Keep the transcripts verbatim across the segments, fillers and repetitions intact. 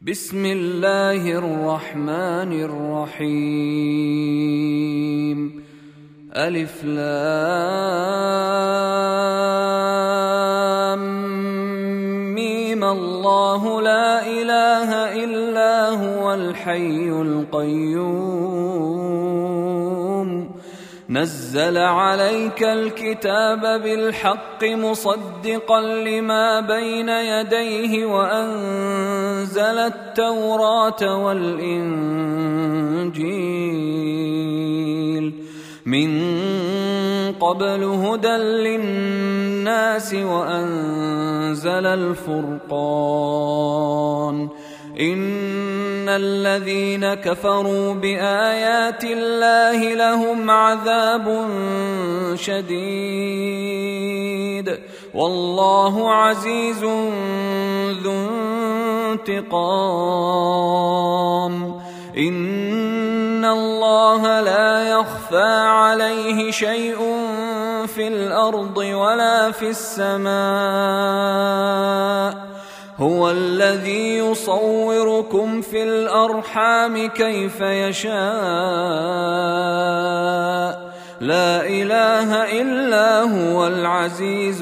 بسم الله الرحمن الرحيم. ألف لام ميم. الله لا إله إلا هو الحي القيوم. نزل عليك الكتاب بالحق مصدقا لما بين يديه وأنزل التوراة والإنجيل من قبل هدى للناس وأنزل الفرقان. إن الذين كفروا بآيات الله لهم عذاب شديد والله عزيز ذو انتقام. إن الله لا يخفى عليه شيء في الأرض ولا في السماء. هو الذي يصوركم في الأرحام كيف يشاء. لا إله إلا هو العزيز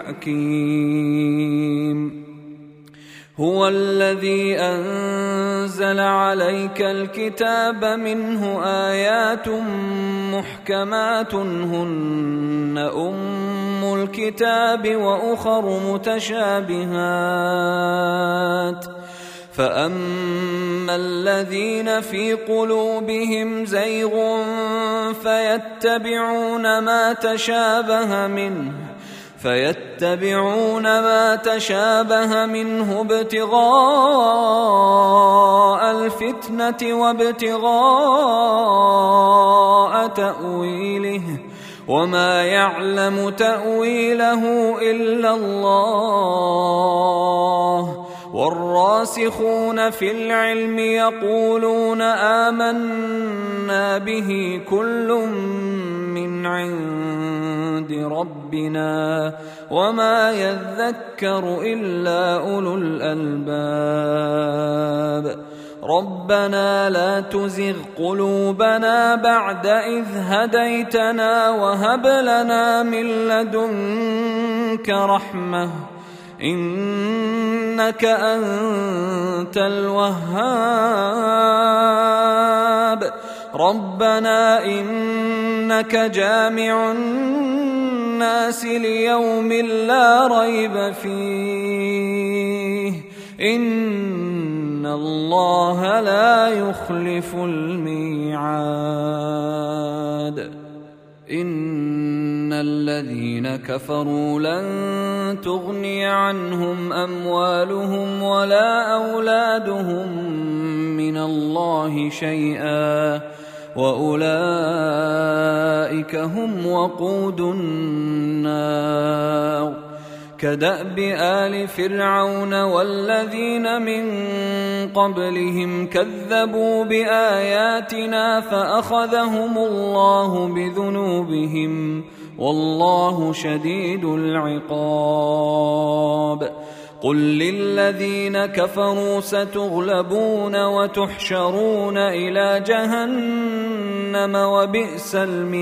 الحكيم. هو الذي أنزل عليك الكتاب منه آيات محكمات هن أم الكتاب وأخر متشابهات. فأما الذين في قلوبهم زيغ فيتبعون ما تشابه منه فيتبعون ما تشابه منه ابتغاء الفتنة وابتغاء تأويله وما يعلم تأويله إلا الله. والراسخون في العلم يقولون آمنا به كل من عند ربنا وما يذكر إلا أولو الألباب. ربنا لا تزغ قلوبنا بعد إذ هديتنا وهب لنا من لدنك رحمة إنك أنت الوهاب. ربنا إنك جامع الناس ليوم لا ريب فيه إن الله لا يخلف الميعاد. إن الذين كفروا لن تغني عنهم أموالهم ولا أولادهم من الله شيئا وأولئك هم وقود النار. كدأب آل فرعون والذين من قبلهم كذبوا بآياتنا فأخذهم الله بذنوبهم والله شديد العقاب. قل للذين كفروا ستغلبون وتحشرون إلى جهنم وبئس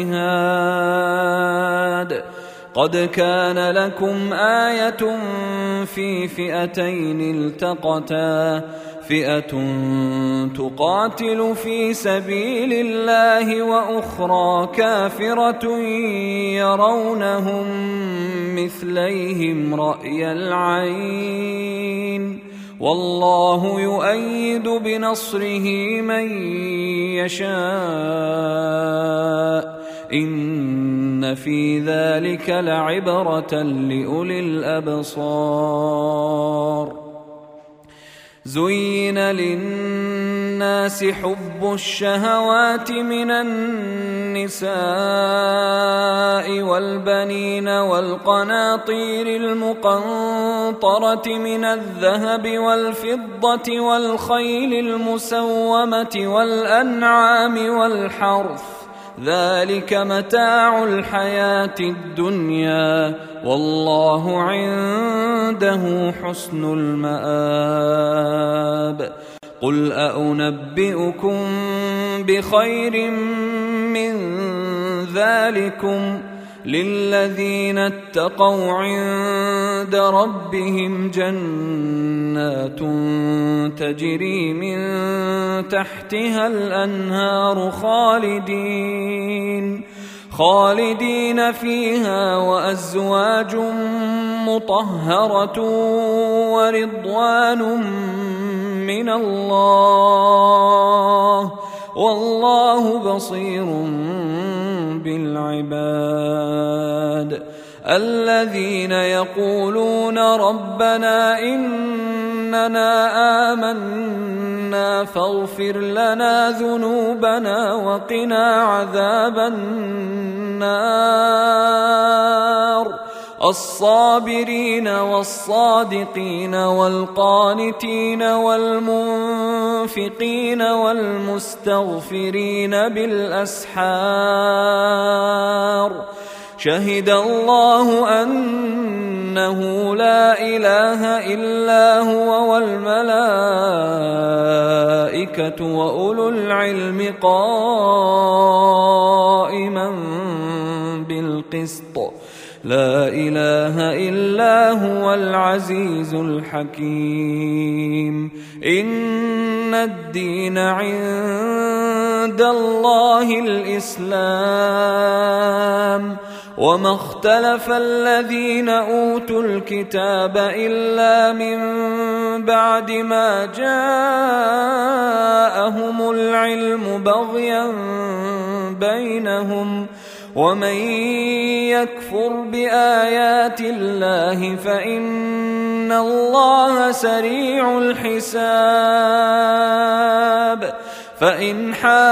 المهاد. قد كان لكم آية في فئتين التقتا فئة تقاتل في سبيل الله وأخرى كافرة يرونهم مثليهم رأي العين والله يؤيد بنصره من يشاء. إن في ذلك لعبرة لأولي الأبصار. زين للناس حب الشهوات من النساء والبنين والقناطير المقنطرة من الذهب والفضة والخيل المسومة والأنعام والحرث ذلك متاع الحياة الدنيا والله عنده حسن المآب. قل أنبئكم بخير من ذلكم للذين اتقوا عند ربهم جنات تجري من تحتها الأنهار خالدين خالدين فيها وأزواج مطهرة ورضوان من الله والله بصير بالعباد. الذين يقولون ربنا إننا آمنا فاغفر لنا ذنوبنا وقنا عذاب النار. الصابرين والصادقين والقانتين والمنفقين والمستغفرين بالأسحار. شهد الله أنه لا إله إلا هو والملائكة وأولو العلم قائما بالقسط لا إله إلا هو العزيز الحكيم. إن الدين عند الله الإسلام وما اختلف الذين أوتوا الكتاب إلا من بعد ما جاءهم العلم بغيا بينهم ومن يكفر بآيات الله فإن الله سريع الحساب. فإن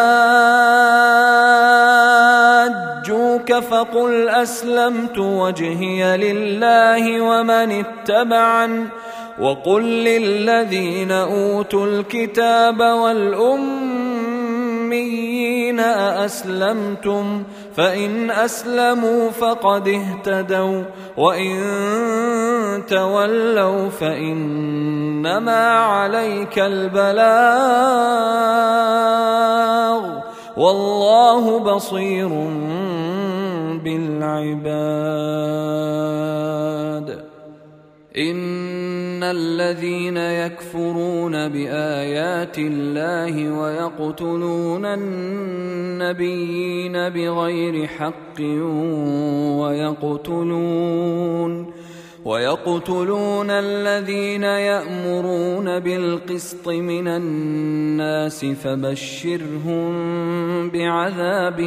حاجوك فقل أسلمت وجهي لله ومن اتبعن وقل للذين أوتوا الكتاب والأميين أأسلمتم فإن أسلموا فقد اهتدوا وإن تولوا فإنما عليك البلاغ والله بصير بالعباد. إن الذين يكفرون بآيات الله ويقتلون النبيين بغير حق ويقتلون ويقتلون الذين يأمرون بالقسط من الناس فبشرهم بعذاب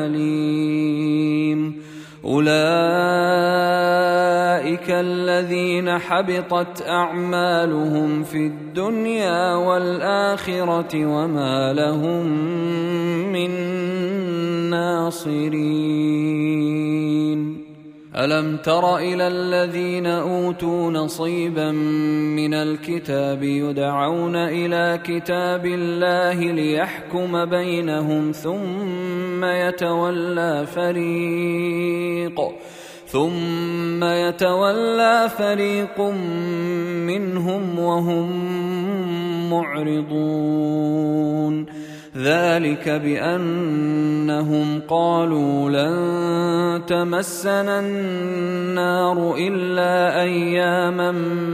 أليم. أولئك الذين حبطت أعمالهم في الدنيا والآخرة وما لهم من ناصرين. ألم تر إلى الذين أوتوا نصيبا من الكتاب يدعون إلى كتاب الله ليحكم بينهم ثم يتولى فريق ثم يتولى فريق منهم وهم معرضون. ذلك بأنهم قالوا لن تمسنا النار إلا أياما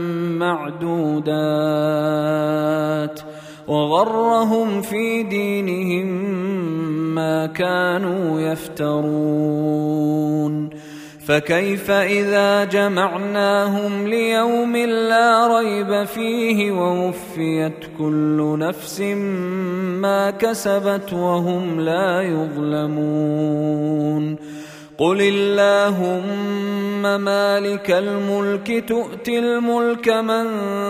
معدودات وغرهم في دينهم ما كانوا يفترون. فكيف إذا جمعناهم ليوم لا ريب فيه ووفيت كل نفس ما كسبت وهم لا يظلمون. قل اللهم مالك الملك تؤتي الملك من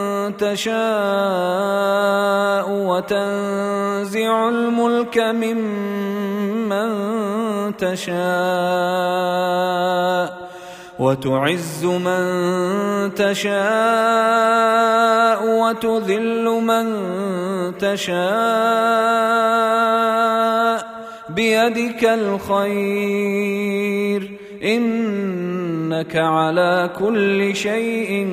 تشاء وتنزع الملك ممن تشاء وتعز من تشاء وتذل من تشاء بيدك الخير إنك على كل شيء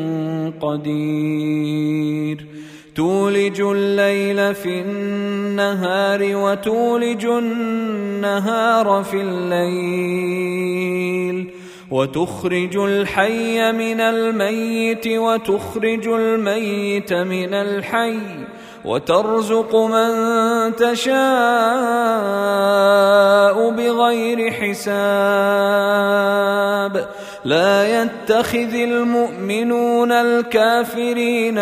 قدير تولج الليل في النهار وتولج النهار في الليل وتخرج الحي من الميت وتخرج الميت من الحي وترزق من تشاء بغير حساب لا يتخذ المؤمنون الكافرين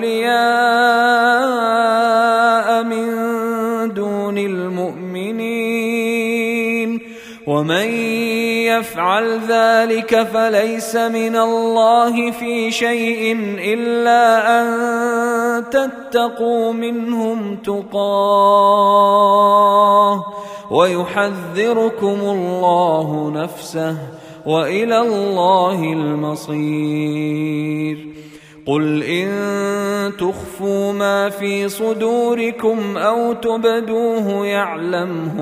أولياء من دون المؤمنين ومن يفعل ذلك فليس من الله في شيء إلا أن تتقوا منهم تقاه ويحذركم الله نفسه وإلى الله المصير قل إن تخفوا ما في صدوركم أو تبدوه يعلمه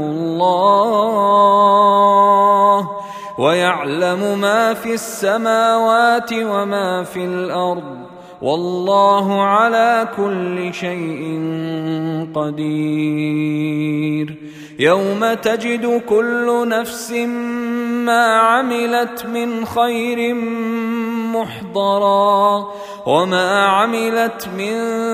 الله ويعلم ما في السماوات وما في الأرض والله على كل شيء قدير يوم تجد كل نفس ما عملت من خير محضرا وما عملت من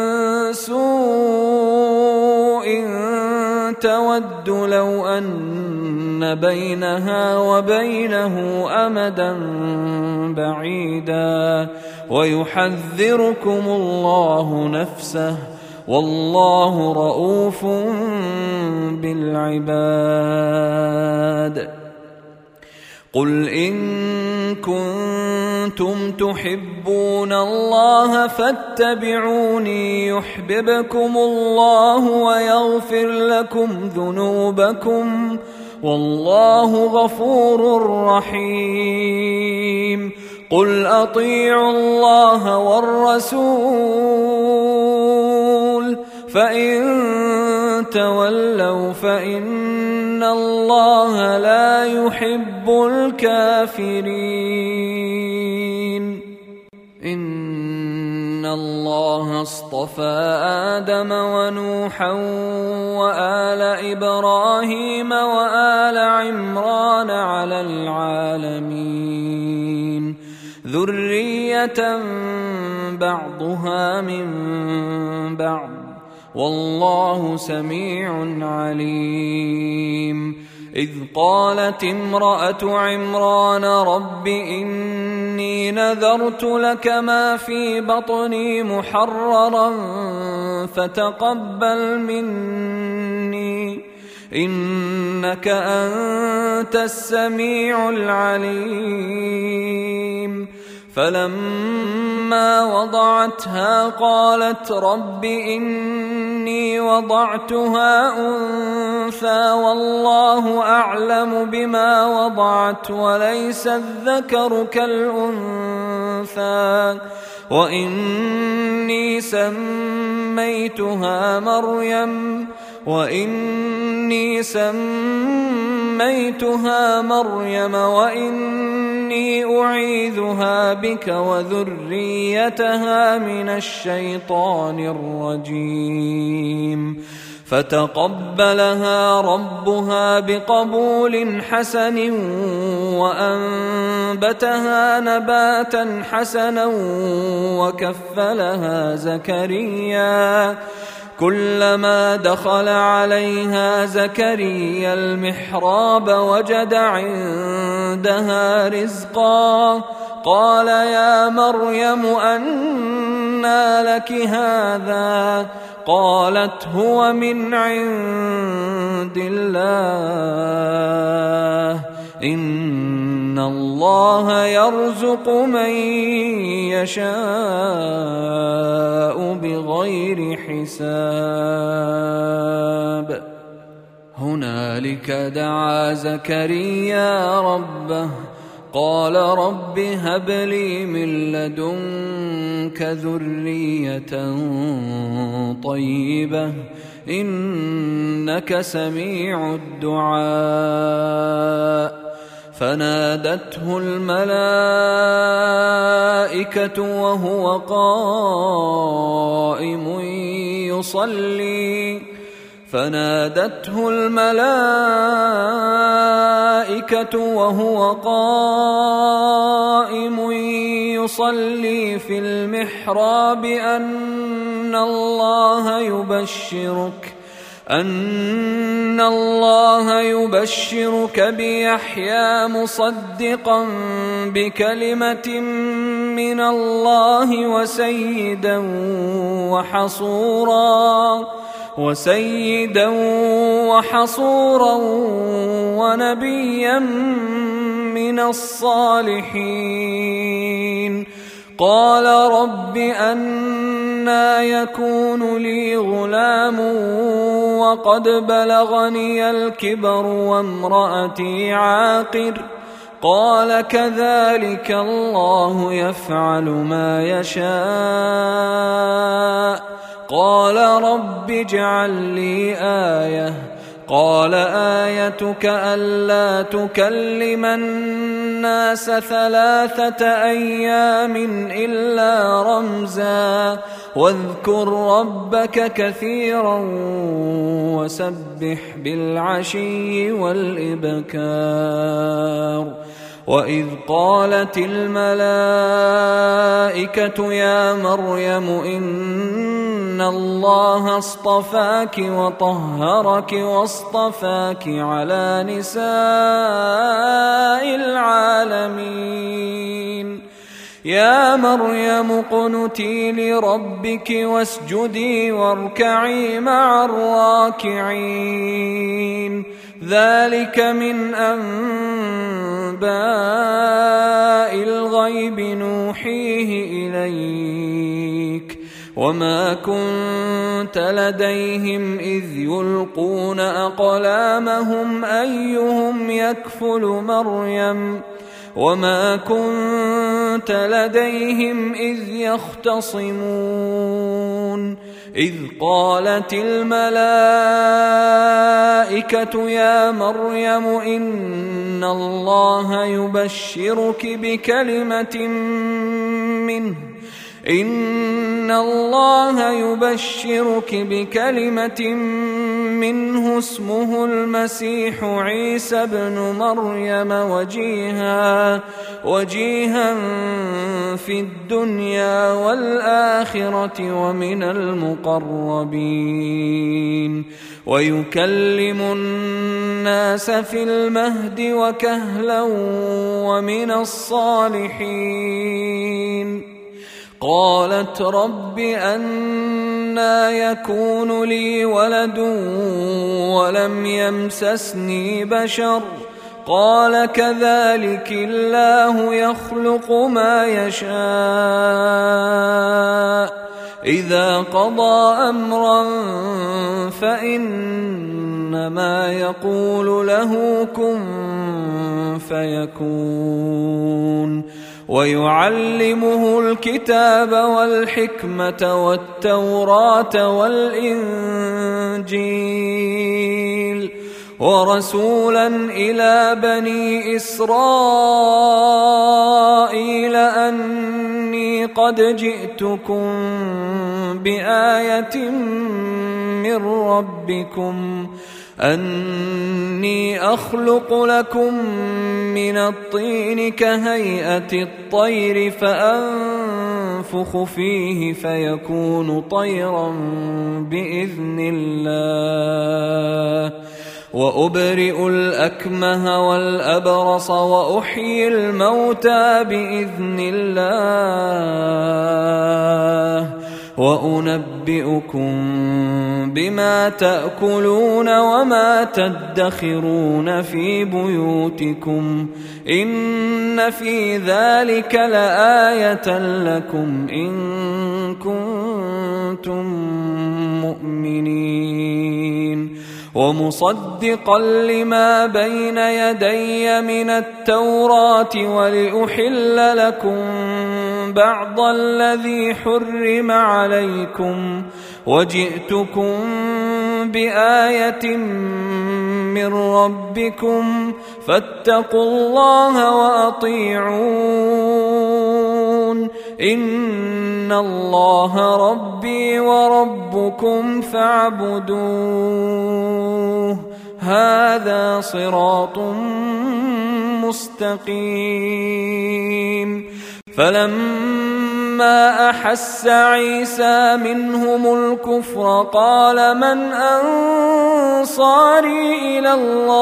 سوء تود لو أن بينها وبينه أمدا بعيدا ويحذركم الله نفسه والله رؤوف بالعباد قل إن كنتم تحبون الله فاتبعوني يحببكم الله ويغفر لكم ذنوبكم والله غفور رحيم قل أطيعوا الله والرسول فإن تولوا فإن الله لا يحب الكافرين إن الله اصطفى آدم ونوحا وآل إبراهيم وآل عمران على العالمين ذرية بعضها من بعض والله سميع عليم إذ قالت امرأة عمران رب إني نذرت لك ما في بطني محررا فتقبل مني إنك أنت السميع العليم فلما وضعتها قالت رب إني وضعتها أنثى والله أعلم بما وضعت وليس الذكر كالأنثى وإني سميتها مريم وإني سميتها مريم وإني أعيذها بك وذريتها من الشيطان الرجيم فتقبلها ربها بقبول حسن وأنبتها نباتا حسنا وكفلها زكريا كلما دخل عليها زكريا المحراب وجد عندها رزقا قال يا مريم أنى لك هذا قالت هو من عند الله إن الله يرزق من يشاء بغير حساب هنالك دعا زكريا ربه قال رب هب لي من لدنك ذرية طيبة إنك سميع الدعاء فنادته الملائكة وهو قائم يصلي فنادته الملائكة وهو قائم يصلي في المحراب أن الله يبشرك أن الله يبشرك بيحيى مصدقا بكلمة من الله وسيدا وحصورا وسيدا وحصورا ونبيا من الصالحين. قال رب أنى يكون لي غلام وقد بلغني الكبر وامرأتي عاقر قال كذلك الله يفعل ما يشاء. قال رب اجعل لي آية قال آيتك ألا تكلم الناس ثلاثة أيام إلا رمزا واذكر ربك كثيرا وسبح بالعشي والإبكار. وإذ قالت الملائكة يا مريم إن الله اصطفاك وطهرك واصطفاك على نساء العالمين. يا مريم اقنتي لربك واسجدي واركعي مع الراكعين. ذلك من أنباء الغيب نوحيه إليك وما كنت لديهم إذ يلقون أقلامهم أيهم يكفل مريم وما كنت لديهم إذ يختصمون. إذ قالت الملائكة يا مريم إن الله يبشرك بكلمة منه إن الله يبشرك بكلمة منه اسمه المسيح عيسى ابن مريم وجيها وجيها في الدنيا والآخرة ومن المقربين ويكلم الناس في المهد وكهلا ومن الصالحين. قالت رب أنى يكون لي ولد ولم يمسسني بشر قال كذلك الله يخلق ما يشاء إذا قضى أمرا فإنما يقول له كن فيكون. ويعلمه الكتاب والحكمة والتوراة والإنجيل ورسولا إلى بني إسرائيل أني قد جئتكم بآية من ربكم أني أخلق لكم من الطين كهيئة الطير فأنفخ فيه فيكون طيرا بإذن الله وأبرئ الأكمه والأبرص وأحيي الموتى بإذن الله وأنبئكم بما تأكلون وما تدخرون في بيوتكم إن في ذلك لآية لكم إن كنتم مؤمنين. ومصدقا لما بين يدي من التوراة ولأحل لكم بعض الذي حرم عليكم وجئتكم بآية من ربكم فاتقوا الله وأطيعون إن الله ربي وربكم فاعبدوه هذا صراط مستقيم. فلما أحس عيسى منهم الكفر قال من أنصاري إلى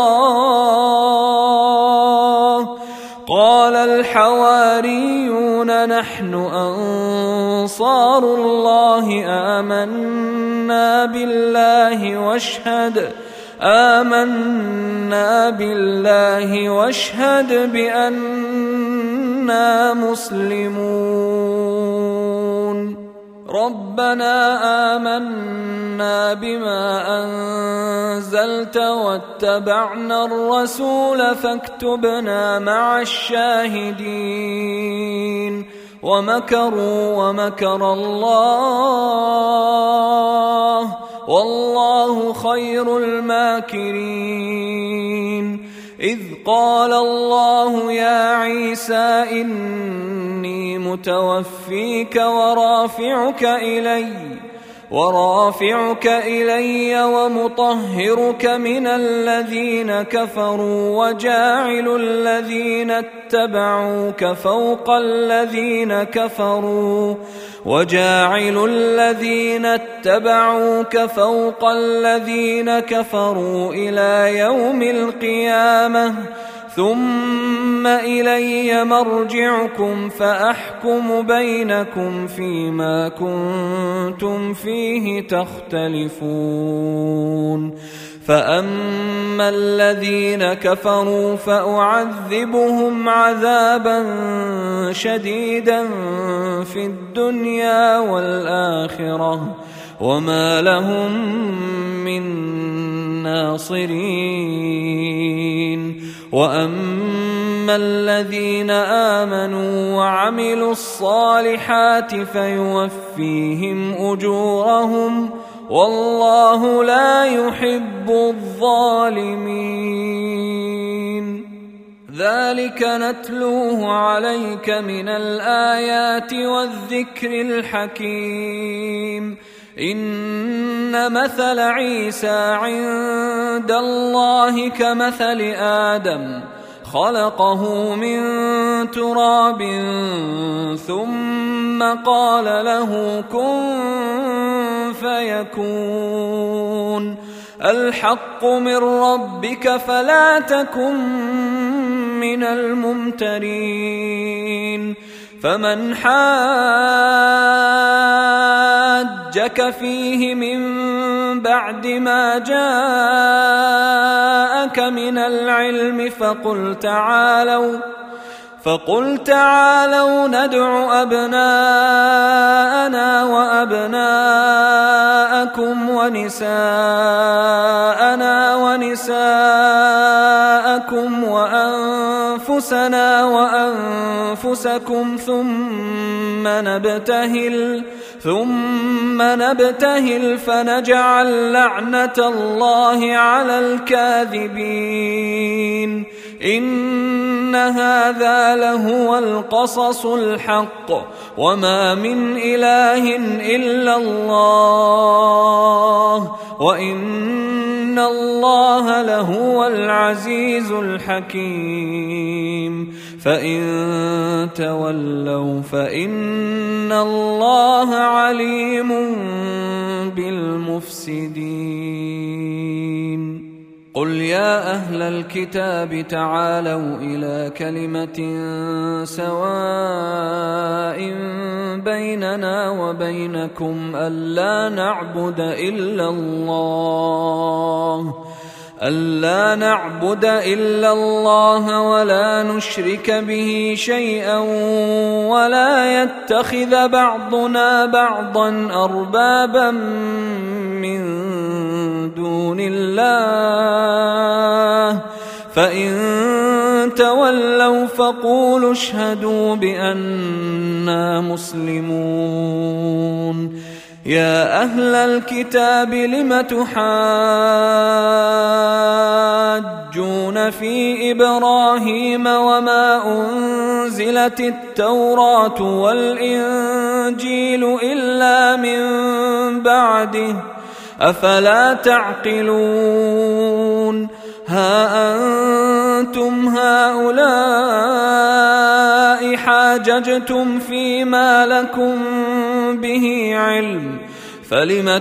الله قال الحواريون نحن أنصار الله آمنا بالله واشهد آمنا بالله واشهد بأننا مسلمون. ربنا آمنا بما أنزلت واتبعنا الرسول فاكتبنا مع الشاهدين. ومكروا ومكر الله والله خير الماكرين. إذ قال الله يا عيسى إني متوفيك ورافعك إلي ورافعك إلي ومطهرك من الذين كفروا وجاعل الذين اتبعوك فوق الذين كفروا وجاعل الذين اتبعوك فوق الذين كفروا إلى يوم القيامة ثم إلي مرجعكم فأحكم بينكم فيما كنتم فيه تختلفون. فأما الذين كفروا فأعذبهم عذابا شديدا في الدنيا والآخرة وما لهم من ناصرين. وأما الذين آمنوا وعملوا الصالحات فيوفيهم أجورهم والله لا يحب الظالمين. ذلك نتلوه عليك من الآيات والذكر الحكيم. إن مثل عيسى عند الله كمثل آدم خلقه من تراب ثم قال له كن فيكون. الحق من ربك فلا تكن من الممترين. فمن حاجك فيه من بعد ما جاءك من العلم فقل تعالوا فقل تعالوا ندع أبناءنا وأبناءكم ونساءنا ونساءكم وأنفسنا وأنفسكم ثم نبتهل ثم نبتهل فنجعل لعنة الله على الكاذبين. إن هذا لهو القصص الحق وما من إله إلا الله وإن الله لهو العزيز الحكيم. فإن تولوا فإن الله عليم بالمفسدين. قل يا أهل الكتاب تعالوا إلى كلمة سواء بيننا وبينكم ألا نعبد إلا الله ألا نعبد إلا الله ولا نشرك به شيئا ولا يتخذ بعضنا بعضا أربابا من دون الله فإن تولوا فقولوا اشهدوا بأننا مسلمون. يا أهل الكتاب لم تحاجون يحاجون في إبراهيم وما أنزلت التوراة والإنجيل إلا من بعده أفلا تعقلون ها أنتم هؤلاء حاججتم فيما لكم به علم فلم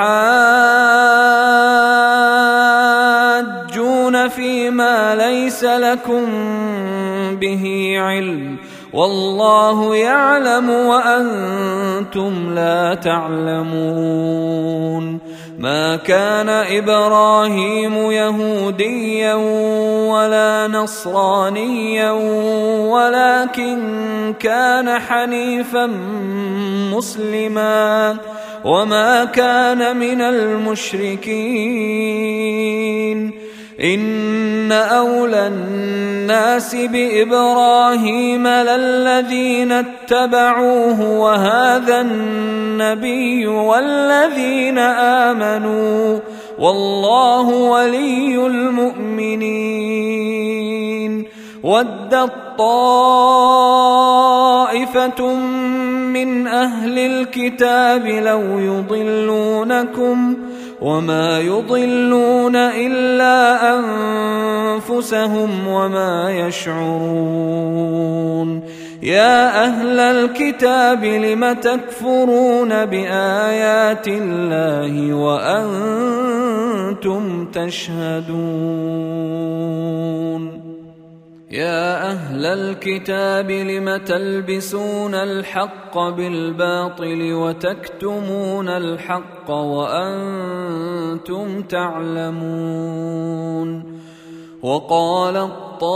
تحاجون فيما ليس لكم به علم والله يعلم وأنتم لا تعلمون ما كان إبراهيم يهوديا ولا نصرانيا ولكن كان حنيفا مسلما وما كان من المشركين إن أولى الناس بإبراهيم للذين اتبعوه وهذا النبي والذين آمنوا والله ولي المؤمنين ودت طائفة من أهل الكتاب لو يضلونكم وما يضلون إلا أنفسهم وما يشعرون يا أهل الكتاب لم تكفرون بآيات الله وأنتم تشهدون يا أهل الكتاب لم تلبسون الحق بالباطل وتكتمون الحق وأنتم تعلمون وقالت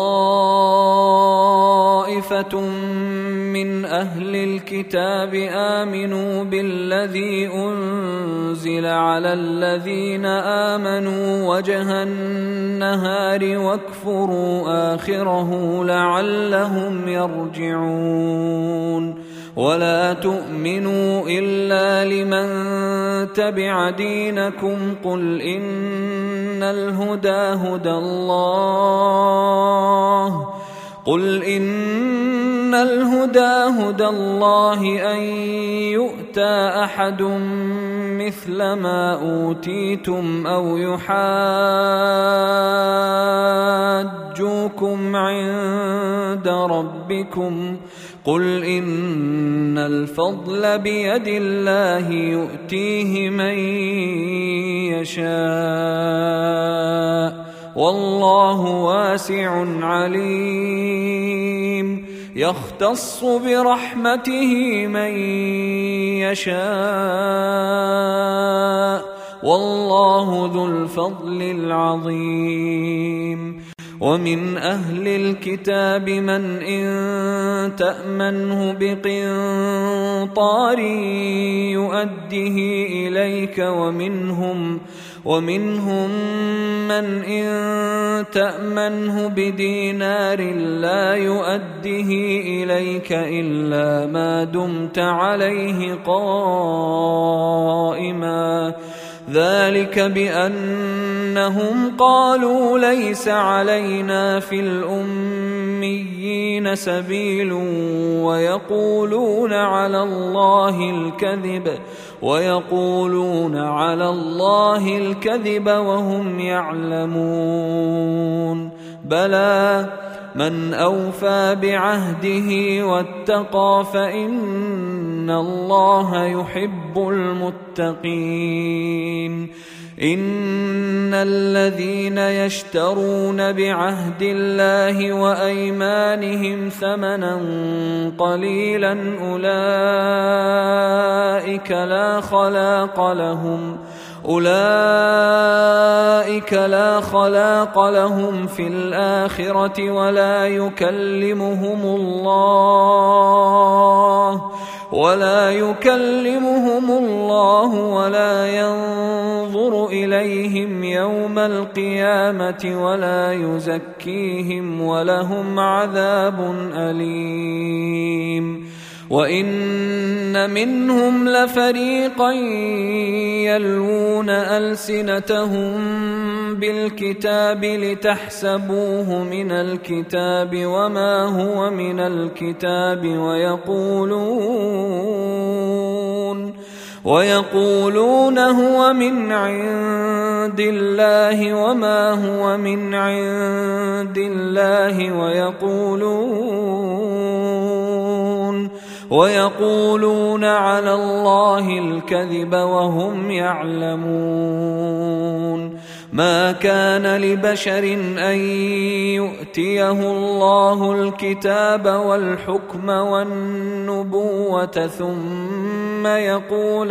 طائفة من أهل الكتاب آمنوا بالذي أنزل على الذين آمنوا وجه النهار واكفروا آخره لعلهم يرجعون ولا تؤمنوا إلا لمن تبع دينكم قل إن الهدى هدى الله قل إن الهدى هدى الله أن يؤتى أحد مثل ما أوتيتم أو يحاجوكم عند ربكم قل إن الفضل بيد الله يؤتيه من يشاء والله واسع عليم يختص برحمته من يشاء والله ذو الفضل العظيم ومن أهل الكتاب من إن تأمنه بقنطار يؤده إليك ومنهم ومنهم من إن تأمنه بدينار لا يؤده إليك إلا ما دمت عليه قائما ذلك بأنهم قالوا ليس علينا في الأميين سبيل ويقولون على الله الكذب ويقولون على الله الكذب وهم يعلمون بلى من أوفى بعهده واتقى فإن الله يحب المتقين إن الذين يشترون بعهد الله وأيمانهم ثمنا قليلا أولئك لا خلاق لهم أولئك لا خلاق لهم في الآخرة ولا يكلمهم الله ولا يكلمهم الله ولا ينظر إليهم يوم القيامة ولا يزكيهم ولهم عذاب أليم وإن منهم لفريقا يلوون ألسنتهم بالكتاب لتحسبوه من الكتاب وما هو من الكتاب ويقولون ويقولون هو من عند الله وما هو من عند الله ويقولون ويقولون على الله الكذب وهم يعلمون. ما كان لبشر أن يؤتيه الله الكتاب والحكم والنبوة ثم يقول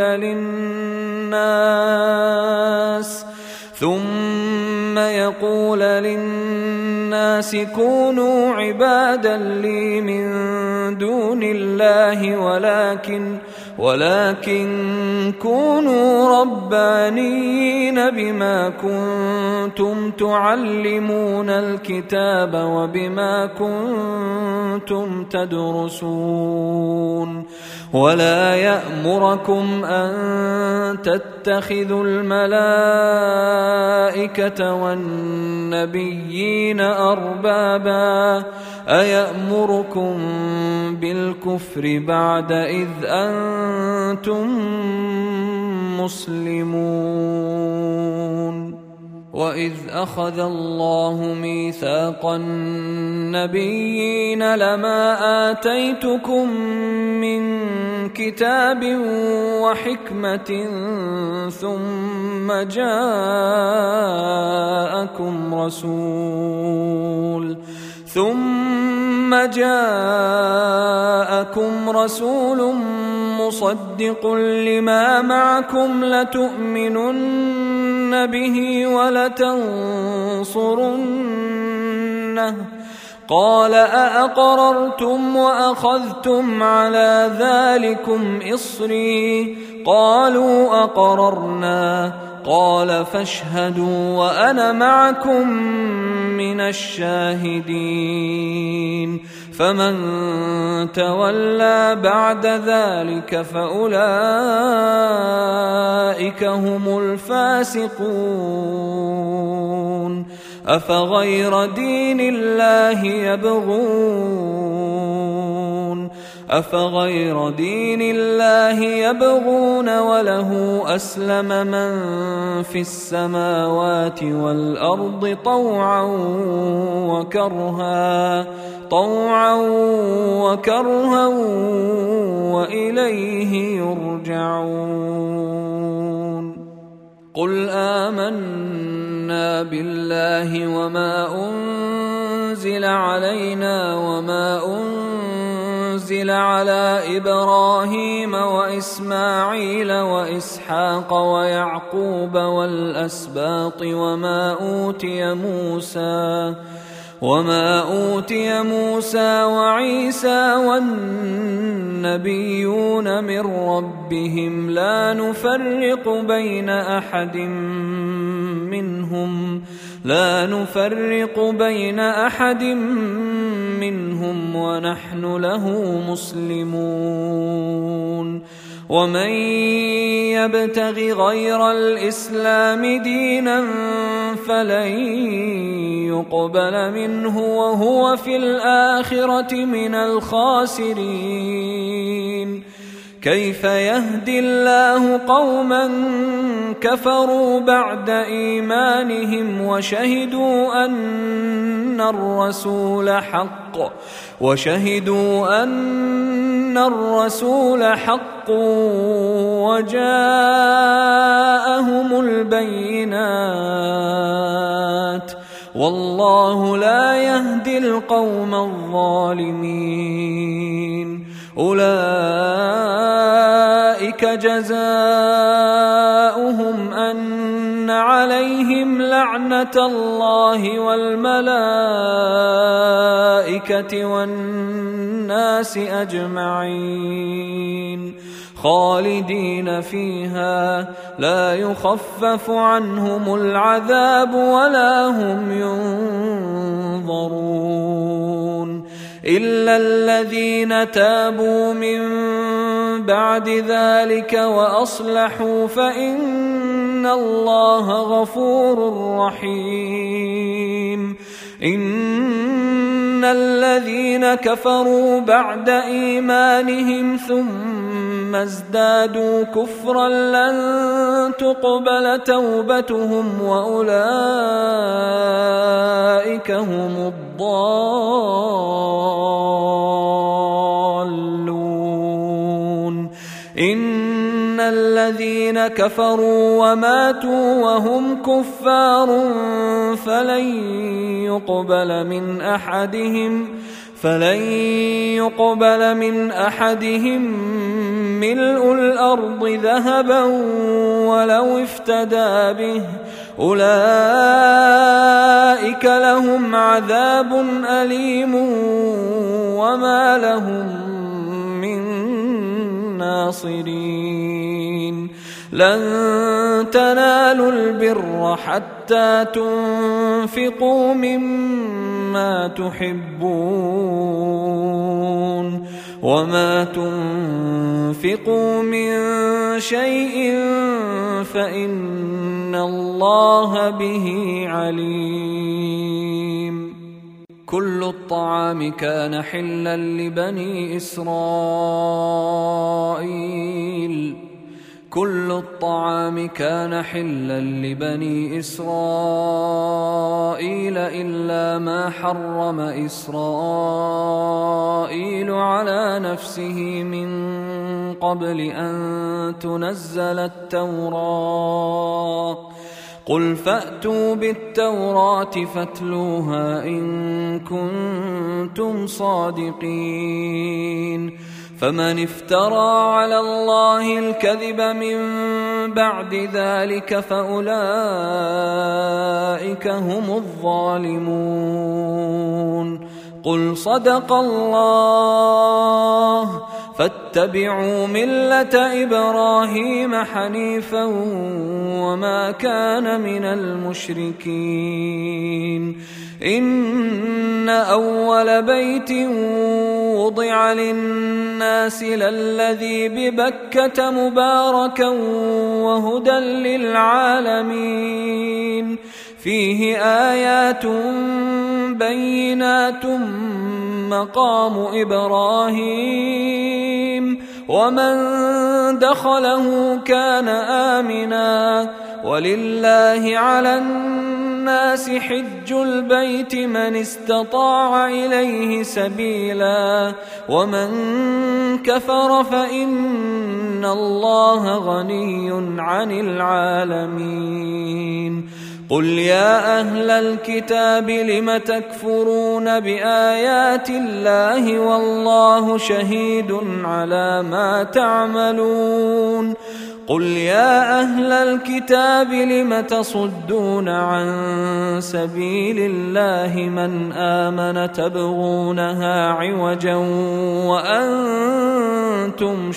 للناس ثم يقول للناس كونوا عبادا لي من دون الله ولكن ولكن كونوا ربانيين بما كنتم تعلمون الكتاب وبما كنتم تدرسون. ولا يأمركم أن تتخذوا الملائكة والنبيين أربابا أيأمركم بالكفر بعد إذ أنتم مسلمون. وإذ أخذ الله ميثاق النبيين لما آتيتكم من كتاب وحكمة ثم جاءكم رسول ثم جاءكم رسول مصدق لما معكم لتؤمنن به ولتنصرنه قال أأقررتم وأخذتم على ذلكم إصري قالوا أقررنا قال فاشهدوا وأنا معكم من الشاهدين. فمن تولى بعد ذلك فأولئك هم الفاسقون. أفغير دين الله يبغون أفغير دين الله يبغون وله أسلم من في السماوات والأرض طوعا وكرها طوعا وكرها وإليه يرجعون. قل آمنا بالله وما أنزل علينا وما أنزل على إبراهيم وإسماعيل وإسحاق ويعقوب والأسباط وما أوتي موسى وما أوتي موسى وعيسى والنبيون من ربهم لا نفرق بين أحد منهم لا نفرق بين أحد منهم ونحن له مسلمون. ومن يبتغ غير الإسلام دينا فلن يقبل منه وهو في الآخرة من الخاسرين. كيف يهدي الله قوما كفروا بعد إيمانهم وشهدوا أن الرسول حق وشهدوا أن الرسول حق وجاءهم البينات والله لا يهدي القوم الظالمين. أولئك جزاؤهم أن عليهم لعنة الله والملائكة والناس أجمعين خالدين فيها لا يخفف عنهم العذاب ولا هم ينظرون. إلا الذين تابوا من بعد ذلك وأصلحوا فإن الله غفور رحيم. إن الذين كفروا بعد إيمانهم ثم ازدادوا كفرا لن تقبل توبتهم وأولئك هم الضالون. إن الذين كفروا وماتوا وهم كفار فلن يقبل من أحدهم فلن يقبل من أحدهم ملء الأرض ذهبا ولو افتدى به أولئك لهم عذاب أليم وما لهم من ناصرين. لن تنالوا البر حتى تنفقوا مما تحبون وما تنفقوا من شيء فإن الله به عليم. كل الطعام كان حلا لبني إسرائيل كل الطعام كان حلا لبني إسرائيل إلا ما حرم إسرائيل على نفسه من قبل أن تنزل التوراة. قل فأتوا بالتوراة فاتلوها إن كنتم صادقين. فمن افترى على الله الكذب من بعد ذلك فأولئك هم الظالمون. قل صدق الله فاتبعوا ملة إبراهيم حنيفا وما كان من المشركين. إن أول بيت وضع للناس للذي ببكة مباركا وهدى للعالمين فيه آيات بينات مقام إبراهيم ومن دخله كان آمنا ولله على الناس حج البيت من استطاع إليه سبيلا ومن كفر فإن الله غني عن العالمين. قل يا أهل الكتاب لم تكفرون بآيات الله والله شهيد على ما تعملون. قل يا أهل الكتاب لم تصدون عن سبيل الله من آمن تبغونها عوجا وأنتم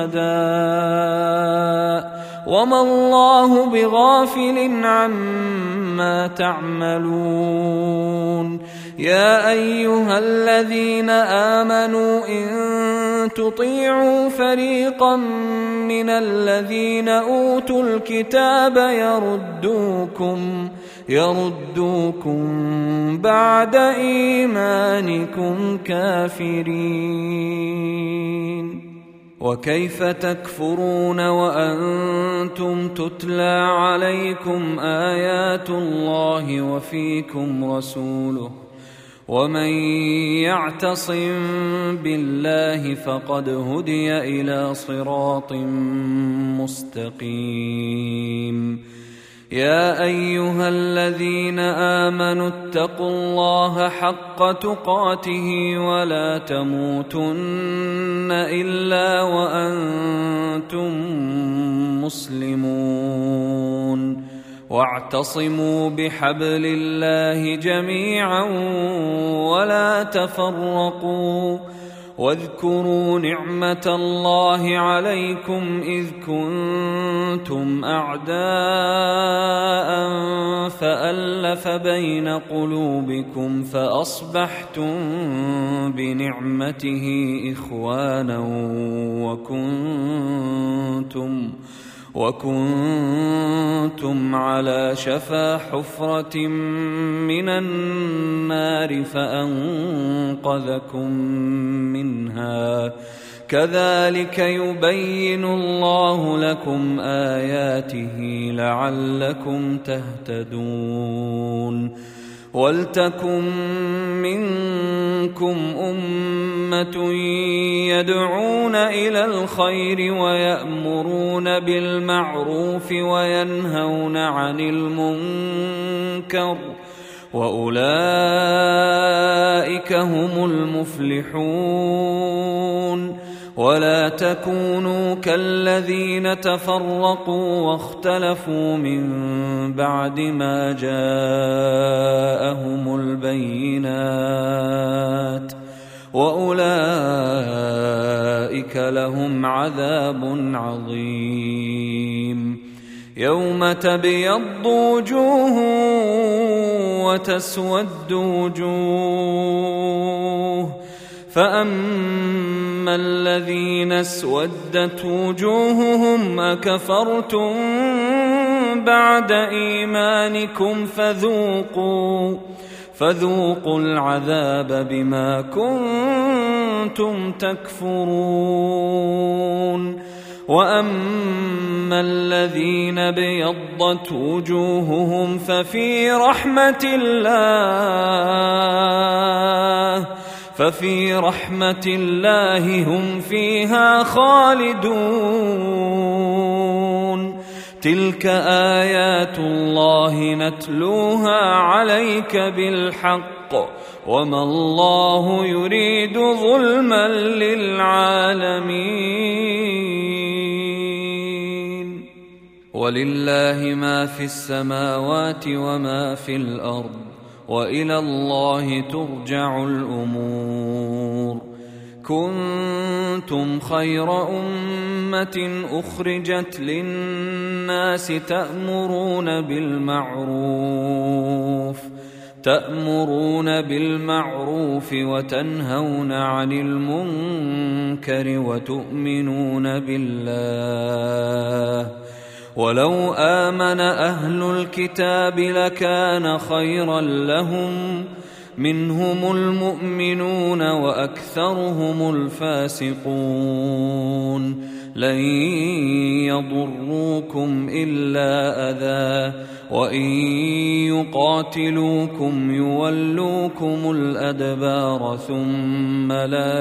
شهداء وما الله بغافل عما تعملون. يا أيها الذين آمنوا إن تطيعوا فريقا من الذين أوتوا الكتاب يردوكم يردوكم بعد إيمانكم كافرين. وكيف تكفرون وأنتم تتلى عليكم آيات الله وفيكم رسوله ومن يعتصم بالله فقد هدي إلى صراط مستقيم. يا أيها الذين آمنوا اتقوا الله حق تقاته ولا تموتن إلا وأنتم مسلمون واعتصموا بحبل الله جميعا ولا تفرقوا واذكروا نعمة الله عليكم إذ كنتم أعداء فألف بين قلوبكم فأصبحتم بنعمته إخوانا وكنتم وكنتم على شفا حفرة من النار فأنقذكم منها كذلك يبين الله لكم آياته لعلكم تهتدون ولتكن منكم أمة يدعون إلى الخير ويأمرون بالمعروف وينهون عن المنكر وأولئك هم المفلحون ولا تكونوا كالذين تفرقوا واختلفوا من بعد ما جاءهم البينات وأولئك لهم عذاب عظيم يوم تبيض وجوه وتسود وجوه فأما الذين اسودت وجوههم أكفرتم بعد إيمانكم فذوقوا فذوقوا العذاب بما كنتم تكفرون وأما الذين ابيضت وجوههم ففي رحمة الله ففي رحمة الله هم فيها خالدون تلك آيات الله نتلوها عليك بالحق وما الله يريد ظلما للعالمين ولله ما في السماوات وما في الأرض وإلى الله ترجع الأمور كنتم خير أمة أخرجت للناس تأمرون بالمعروف تأمرون بالمعروف وتنهون عن المنكر وتؤمنون بالله ولو آمن أهل الكتاب لكان خيرا لهم منهم المؤمنون وأكثرهم الفاسقون لن يضروكم إلا أذى وإن يقاتلوكم يولوكم الأدبار ثم لا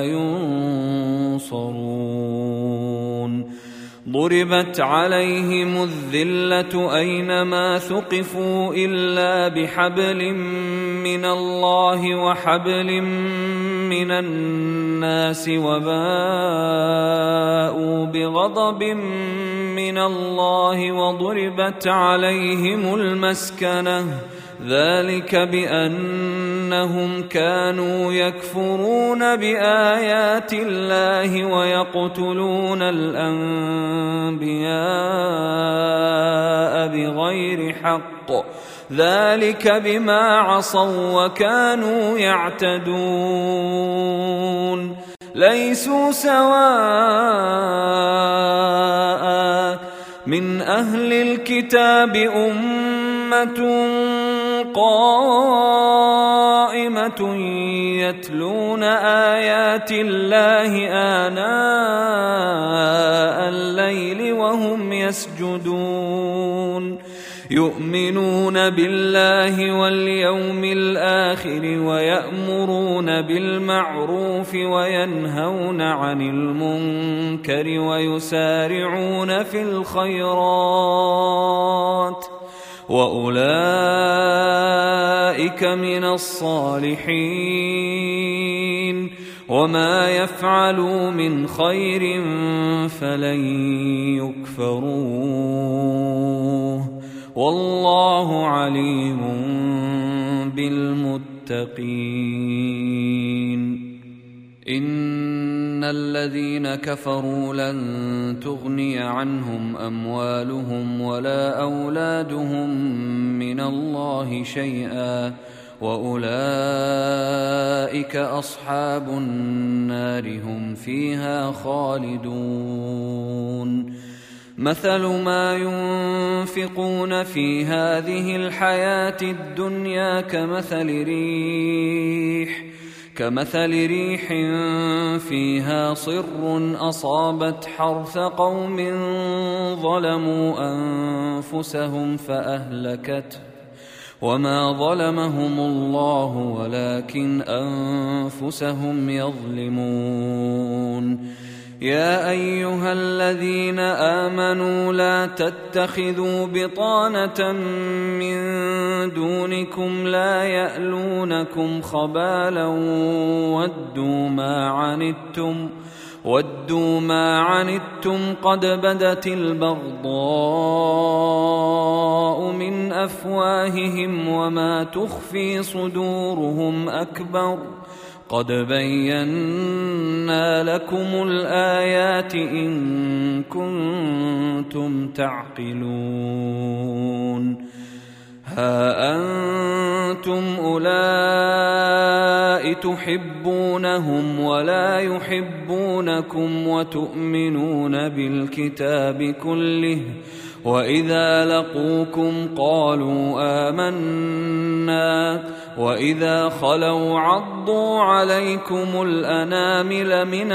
ينصرون ضربت عليهم الذلة أينما ثقفوا إلا بحبل من الله وحبل من الناس وباءوا بغضب من الله وضربت عليهم المسكنة ذلك بأنهم كانوا يكفرون بآيات الله ويقتلون الأنبياء بغير حق ذلك بما عصوا وكانوا يعتدون ليسوا سواء من أهل الكتاب أمة قائمة يتلون آيات الله آناء الليل وهم يسجدون يؤمنون بالله واليوم الآخر ويأمرون بالمعروف وينهون عن المنكر ويسارعون في الخيرات وأولئك من الصالحين وما يفعلوا من خير فلن يكفروه والله عليم بالمتقين إن الذين كفروا لن تغني عنهم أموالهم ولا أولادهم من الله شيئا وأولئك أصحاب النار هم فيها خالدون. مثل ما ينفقون في هذه الحياة الدنيا كمثل ريح كمثل ريح فيها صر أصابت حرث قوم ظلموا أنفسهم فأهلكته وما ظلمهم الله ولكن أنفسهم يظلمون. يا أيها الذين آمنوا لا تتخذوا بطانة من دونكم لا يألونكم خبالا ودوا ما عنتم ودوا ما عنتم قد بدت البغضاء من أفواههم وما تخفي صدورهم أكبر قد بينا لكم الآيات إن كنتم تعقلون. ها أنتم أولئك تحبونهم ولا يحبونكم وتؤمنون بالكتاب كله وإذا لقوكم قالوا آمنا وإذا خلوا عضوا عليكم الأنامل من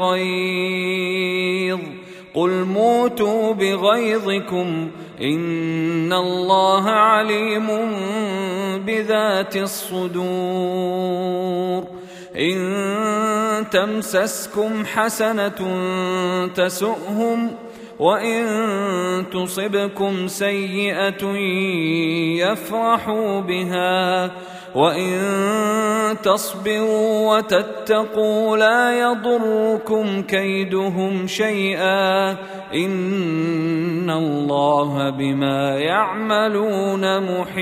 الغيظ قل موتوا بغيظكم إن الله عليم بذات الصدور. إن تمسسكم حسنة تسؤهم وإن تصبكم سيئة يفرحوا بها وإن تصبروا وتتقوا لا يضركم كيدهم شيئا إن الله بما يعملون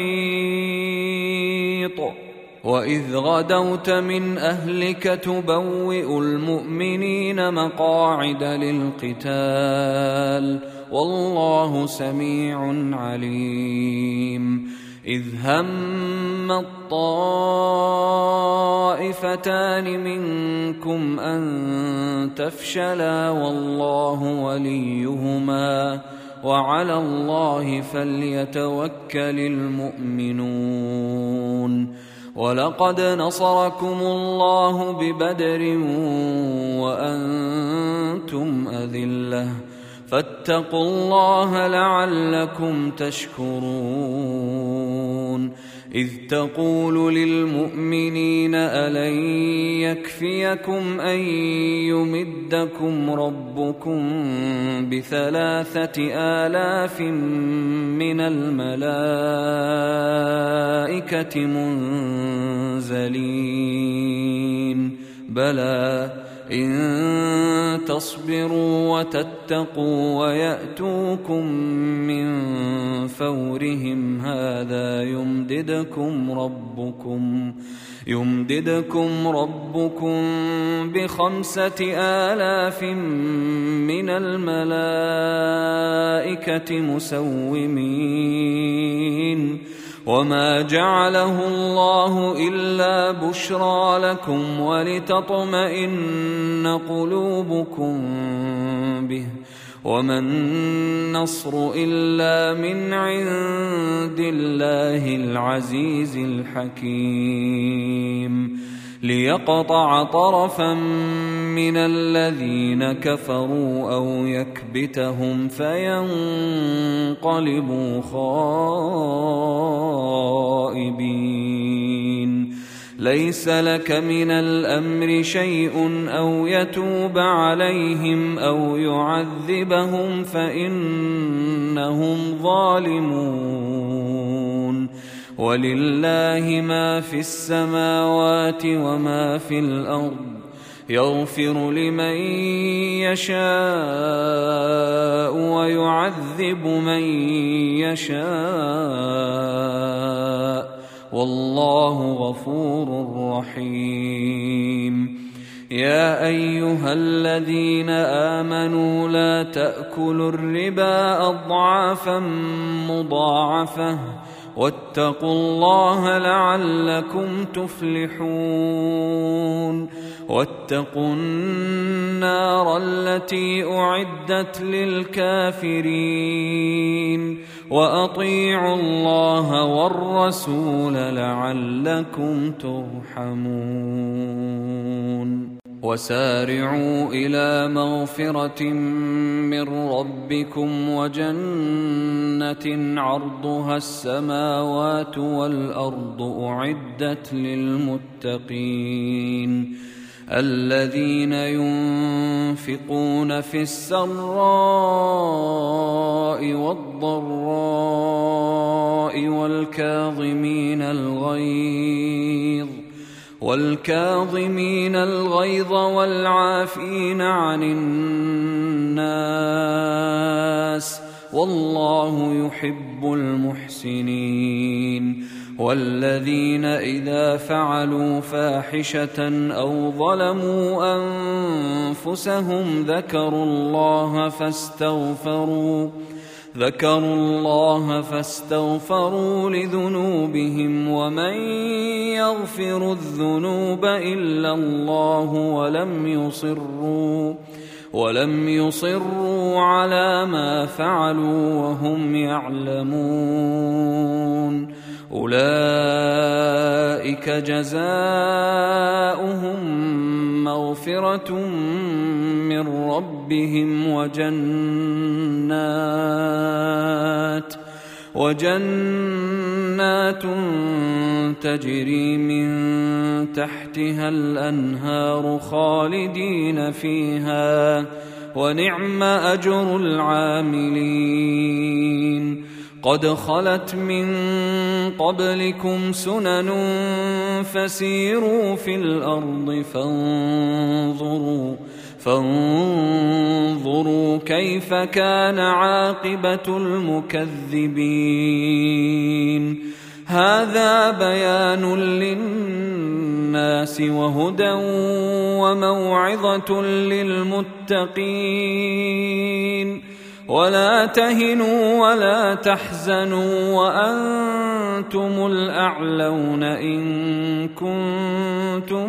محيط. وإذ غدوت من أهلك تبوئ المؤمنين مقاعد للقتال والله سميع عليم. إذ هم الطائفتان منكم أن تفشلا والله وليهما وعلى الله فليتوكل المؤمنون. ولقد نصركم الله ببدر وأنتم أذلة فاتقوا الله لعلكم تشكرون. إذ تقول للمؤمنين ألن يكفيكم أن يمدكم ربكم بثلاثة آلاف من الملائكة منزلين بلى إن تصبروا وتتقوا ويأتوكم من فورهم هذا يمددكم ربكم يمددكم ربكم بخمسة آلاف من الملائكة مسومين وما جعله الله إلا بشرى لكم ولتطمئن قلوبكم به وما النصر إلا من عند الله العزيز الحكيم ليقطع طرفا من الذين كفروا أو يكبتهم فينقلبوا خائبين ليس لك من الأمر شيء أو يتوب عليهم أو يعذبهم فإنهم ظالمون ولله ما في السماوات وما في الأرض يغفر لمن يشاء ويعذب من يشاء والله غفور رحيم. يا أيها الذين آمنوا لا تأكلوا الربا أضعافا مضاعفة واتقوا الله لعلكم تفلحون واتقوا النار التي أعدت للكافرين وأطيعوا الله والرسول لعلكم ترحمون وسارعوا إلى مغفرة من ربكم وجنة عرضها السماوات والأرض أعدت للمتقين الذين ينفقون في السراء والضراء والكاظمين الغيظ والكاظمين الغيظ والعافين عن الناس والله يحب المحسنين والذين إذا فعلوا فاحشة أو ظلموا أنفسهم ذكروا الله فاستغفروا ذكروا الله فاستغفروا لذنوبهم ومن يغفر الذنوب إلا الله ولم يصروا ولم يصروا على ما فعلوا وهم يعلمون أولئك جزاؤهم مغفرة من ربهم وجنات وجنات تجري من تحتها الأنهار خالدين فيها ونعم أجر العاملين قد خلت من قبلكم سنن فسيروا في الأرض فانظروا فانظروا كيف كان عاقبة المكذبين هذا بيان للناس وهدى وموعظة للمتقين ولا تهنوا ولا تحزنوا وأنتم الأعلون إن كنتم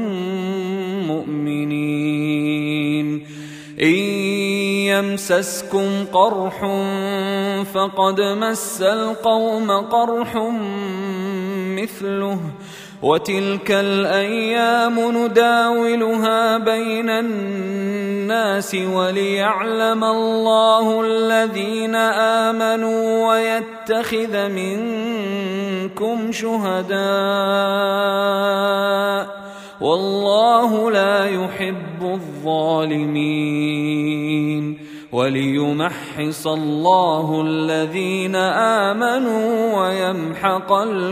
مؤمنين إن يمسسكم قرح فقد مس القوم قرح مثله وتلك الأيام نداولها بين الناس وليعلم الله الذين آمنوا ويتخذ منكم شهداء والله لا يحب الظالمين وليمحص الله الذين آمنوا ويمحق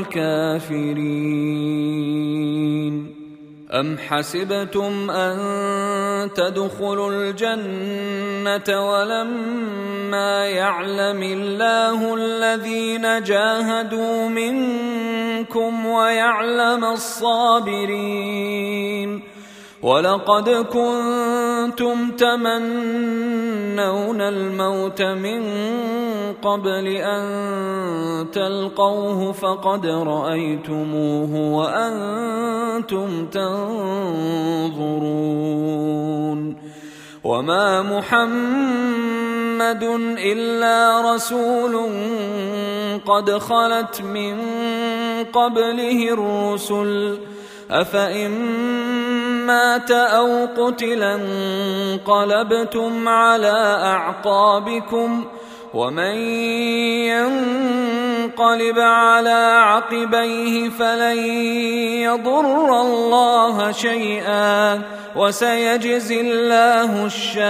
الكافرين أم حسبتم أن تدخلوا الجنة ولما يعلم الله الذين جاهدوا منكم ويعلم الصابرين ولقد كنتم تمنون الموت من قبل أن تلقوه فقد رأيتموه وأنتم تنظرون وما محمد إلا رسول قد خلت من قبله الرسل أفإن مات أو قتل انقلبتم على أعقابكم ومن ينقلب على عقبيه فلن يضر الله شيئا وسيجزي الله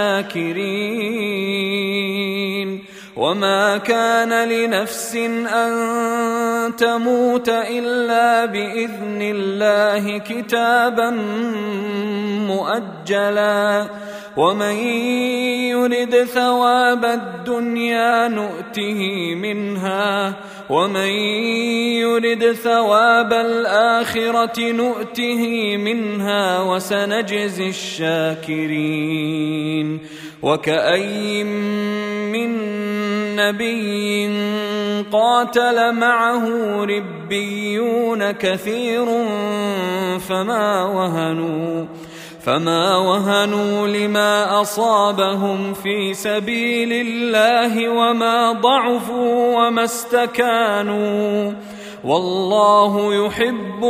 الشاكرين وما كان لنفس أن تموت إلا بإذن الله كتابا مؤجلا ومن يرد ثواب الدنيا نؤته منها ومن يرد ثواب الآخرة نؤته منها وسنجزي الشاكرين. وكأي من نبي قاتل معه ربيون كثير فما وهنوا فما وهنوا لما أصابهم في سبيل الله وما ضعفوا وما استكانوا والله يحب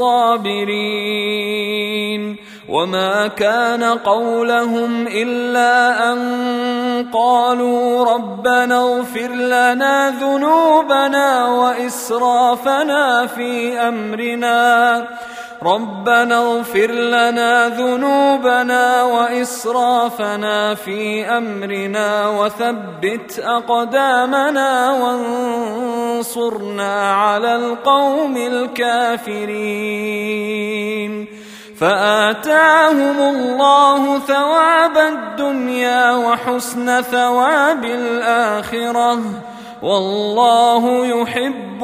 الصابرين. وما كان قولهم إلا أن قالوا ربنا اغفر لنا ذنوبنا وإسرافنا في أمرنا ربنا اغفر لنا ذنوبنا وإسرافنا في أمرنا وثبت أقدامنا وانصرنا على القوم الكافرين. فآتاهم الله ثواب الدنيا وحسن ثواب الآخرة والله يحب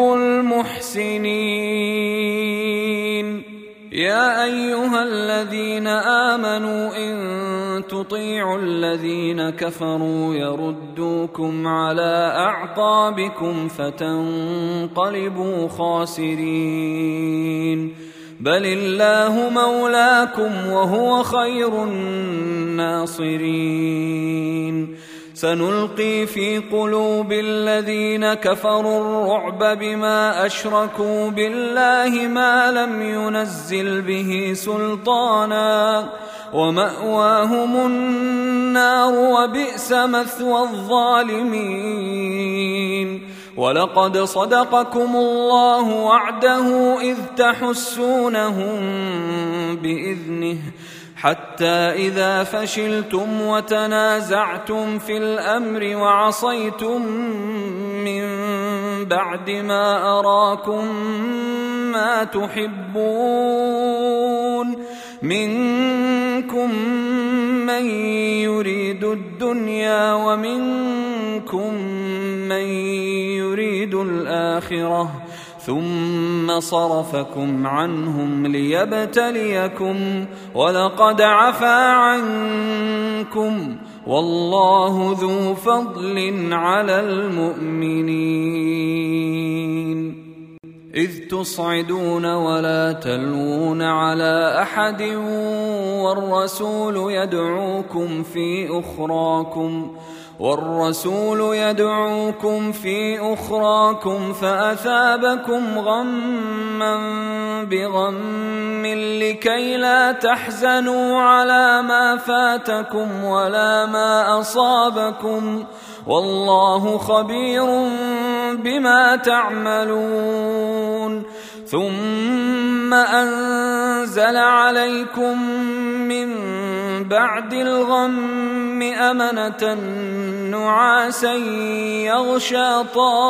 المحسنين. يا أيها الذين آمنوا إن تطيعوا الذين كفروا يردوكم على أعقابكم فتنقلبوا خاسرين. بل الله مولاكم وهو خير الناصرين. سنلقي في قلوب الذين كفروا الرعب بما أشركوا بالله ما لم ينزل به سلطانا ومأواهم النار وبئس مثوى الظالمين. ولقد صدقكم الله وعده إذ تحسونهم بإذنه حتى إذا فشلتم وتنازعتم في الأمر وعصيتم من بعد ما أراكم ما تحبون منكم من يريد الدنيا ومنكم من يريد الآخرة ثم صرفكم عنهم ليبتليكم ولقد عفا عنكم والله ذو فضل على المؤمنين. إذ تصعدون ولا تلوون على أحد والرسول يدعوكم في أخراكم والرسول يدعوكم في أخراكم فأثابكم غما بغم لكي لا تحزنوا على ما فاتكم ولا ما أصابكم والله خبير بما تعملون. ثم أنزل عليكم من بعد الغم أمنة نعاسا يغشى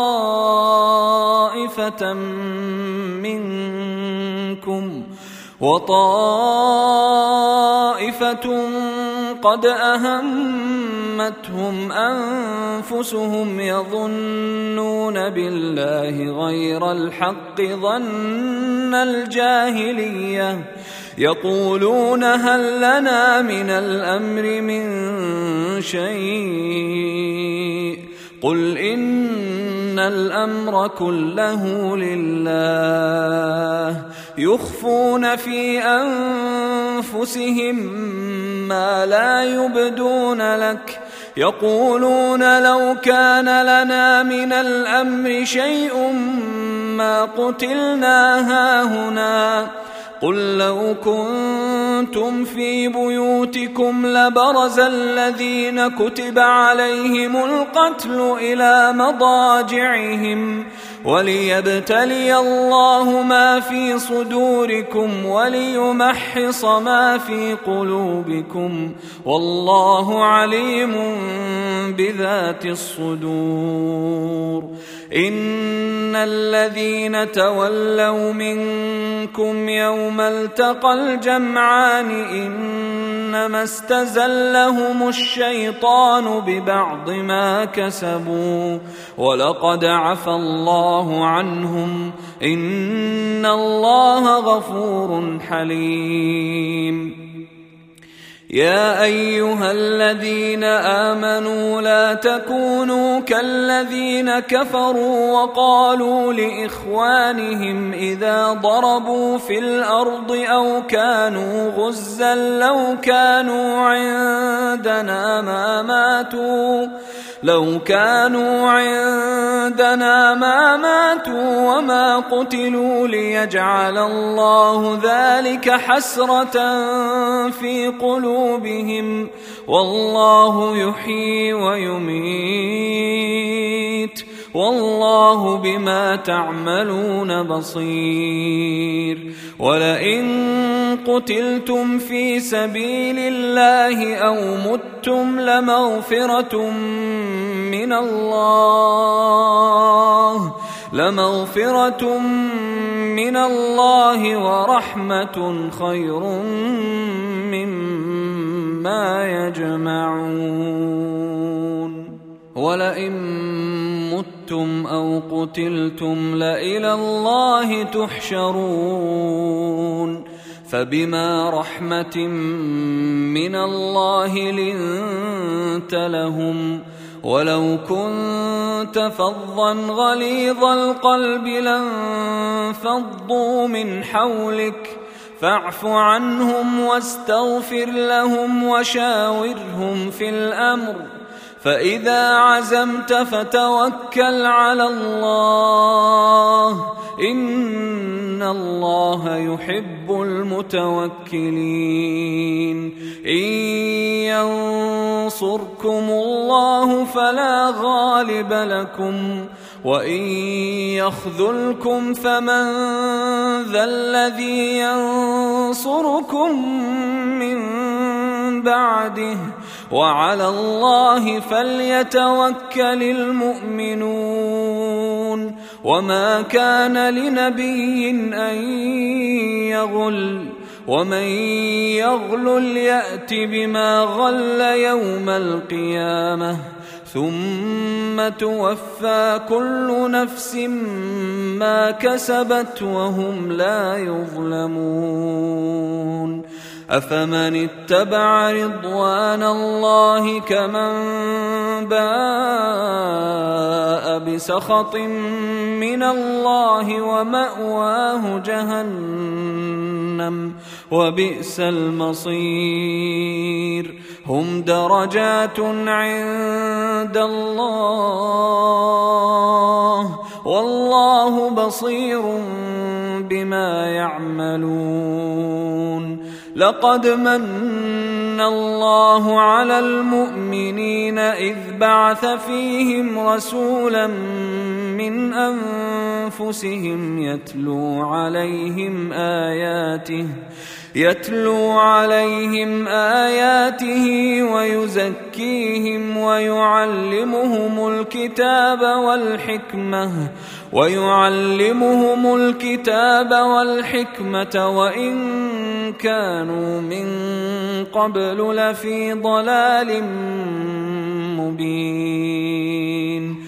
طائفة منكم وطائفة قد أهمتهم أنفسهم يظنون بالله غير الحق ظن الجاهلية يقولون هل لنا من الأمر من شيء قل إن الأمر كله لله يخفون في أنفسهم ما لا يبدون لك يقولون لو كان لنا من الأمر شيء ما قتلنا هاهنا قل لو كنتم في بيوتكم لبرز الذين كتب عليهم القتل إلى مضاجعهم وليبتلي الله ما في صدوركم وليمحص ما في قلوبكم والله عليم بذات الصدور. إن الذين تولوا منكم يوم التقى الجمعان إنما استزلهم الشيطان ببعض ما كسبوا ولقد عفى الله عنهم إن الله غفور حليم. يا أيها الذين آمنوا لا تكونوا كالذين كفروا وقالوا لإخوانهم إذا ضربوا في الأرض أو كانوا غزا لو كانوا عندنا ما ماتوا لو كانوا عندنا ما ماتوا وما قتلوا ليجعل الله ذلك حسرة في قلوبهم والله يحيي ويميت والله بما تعملون بصير. ولئن قتلتم في سبيل الله أو متم لمغفرة من الله لمغفرة من الله ورحمة خير مما يجمعون. ولئن متم أو قتلتم لإلى الله تحشرون. فبما رحمة من الله لنت لهم ولو كنت فظا غليظ القلب لانفضوا من حولك فاعف عنهم واستغفر لهم وشاورهم في الأمر فإذا عزمت فتوكل على الله إن الله يحب المتوكلين. إن ينصركم الله فلا غالب لكم وإن يخذلكم فمن ذا الذي ينصركم من بعده وعلى الله فليتوكل المؤمنون. وما كان لنبي أن يغل ومن يغلل يأت بما غل يوم القيامة ثم توفى كل نفس ما كسبت وهم لا يظلمون. أفمن اتبع رضوان الله كمن باء بسخط من الله ومأواه جهنم وبئس المصير. هم درجات عند الله والله بصير بما يعملون. لقد من الله على المؤمنين إذ بعث فيهم رسولا من أنفسهم يتلو عليهم آياته يتلو عليهم آياته ويزكيهم ويعلمهم الكتاب والحكمة ويعلمهم الكتاب والحكمة وإن كانوا من قبل لفي ضلال مبين.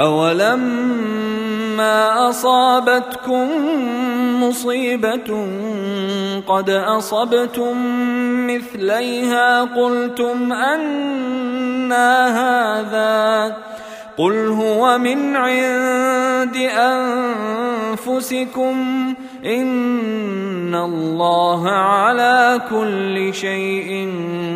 أولما أصابتكم مصيبة قد أصبتم مثليها قلتم أنى هذا قل هو من عند أنفسكم إن الله على كل شيء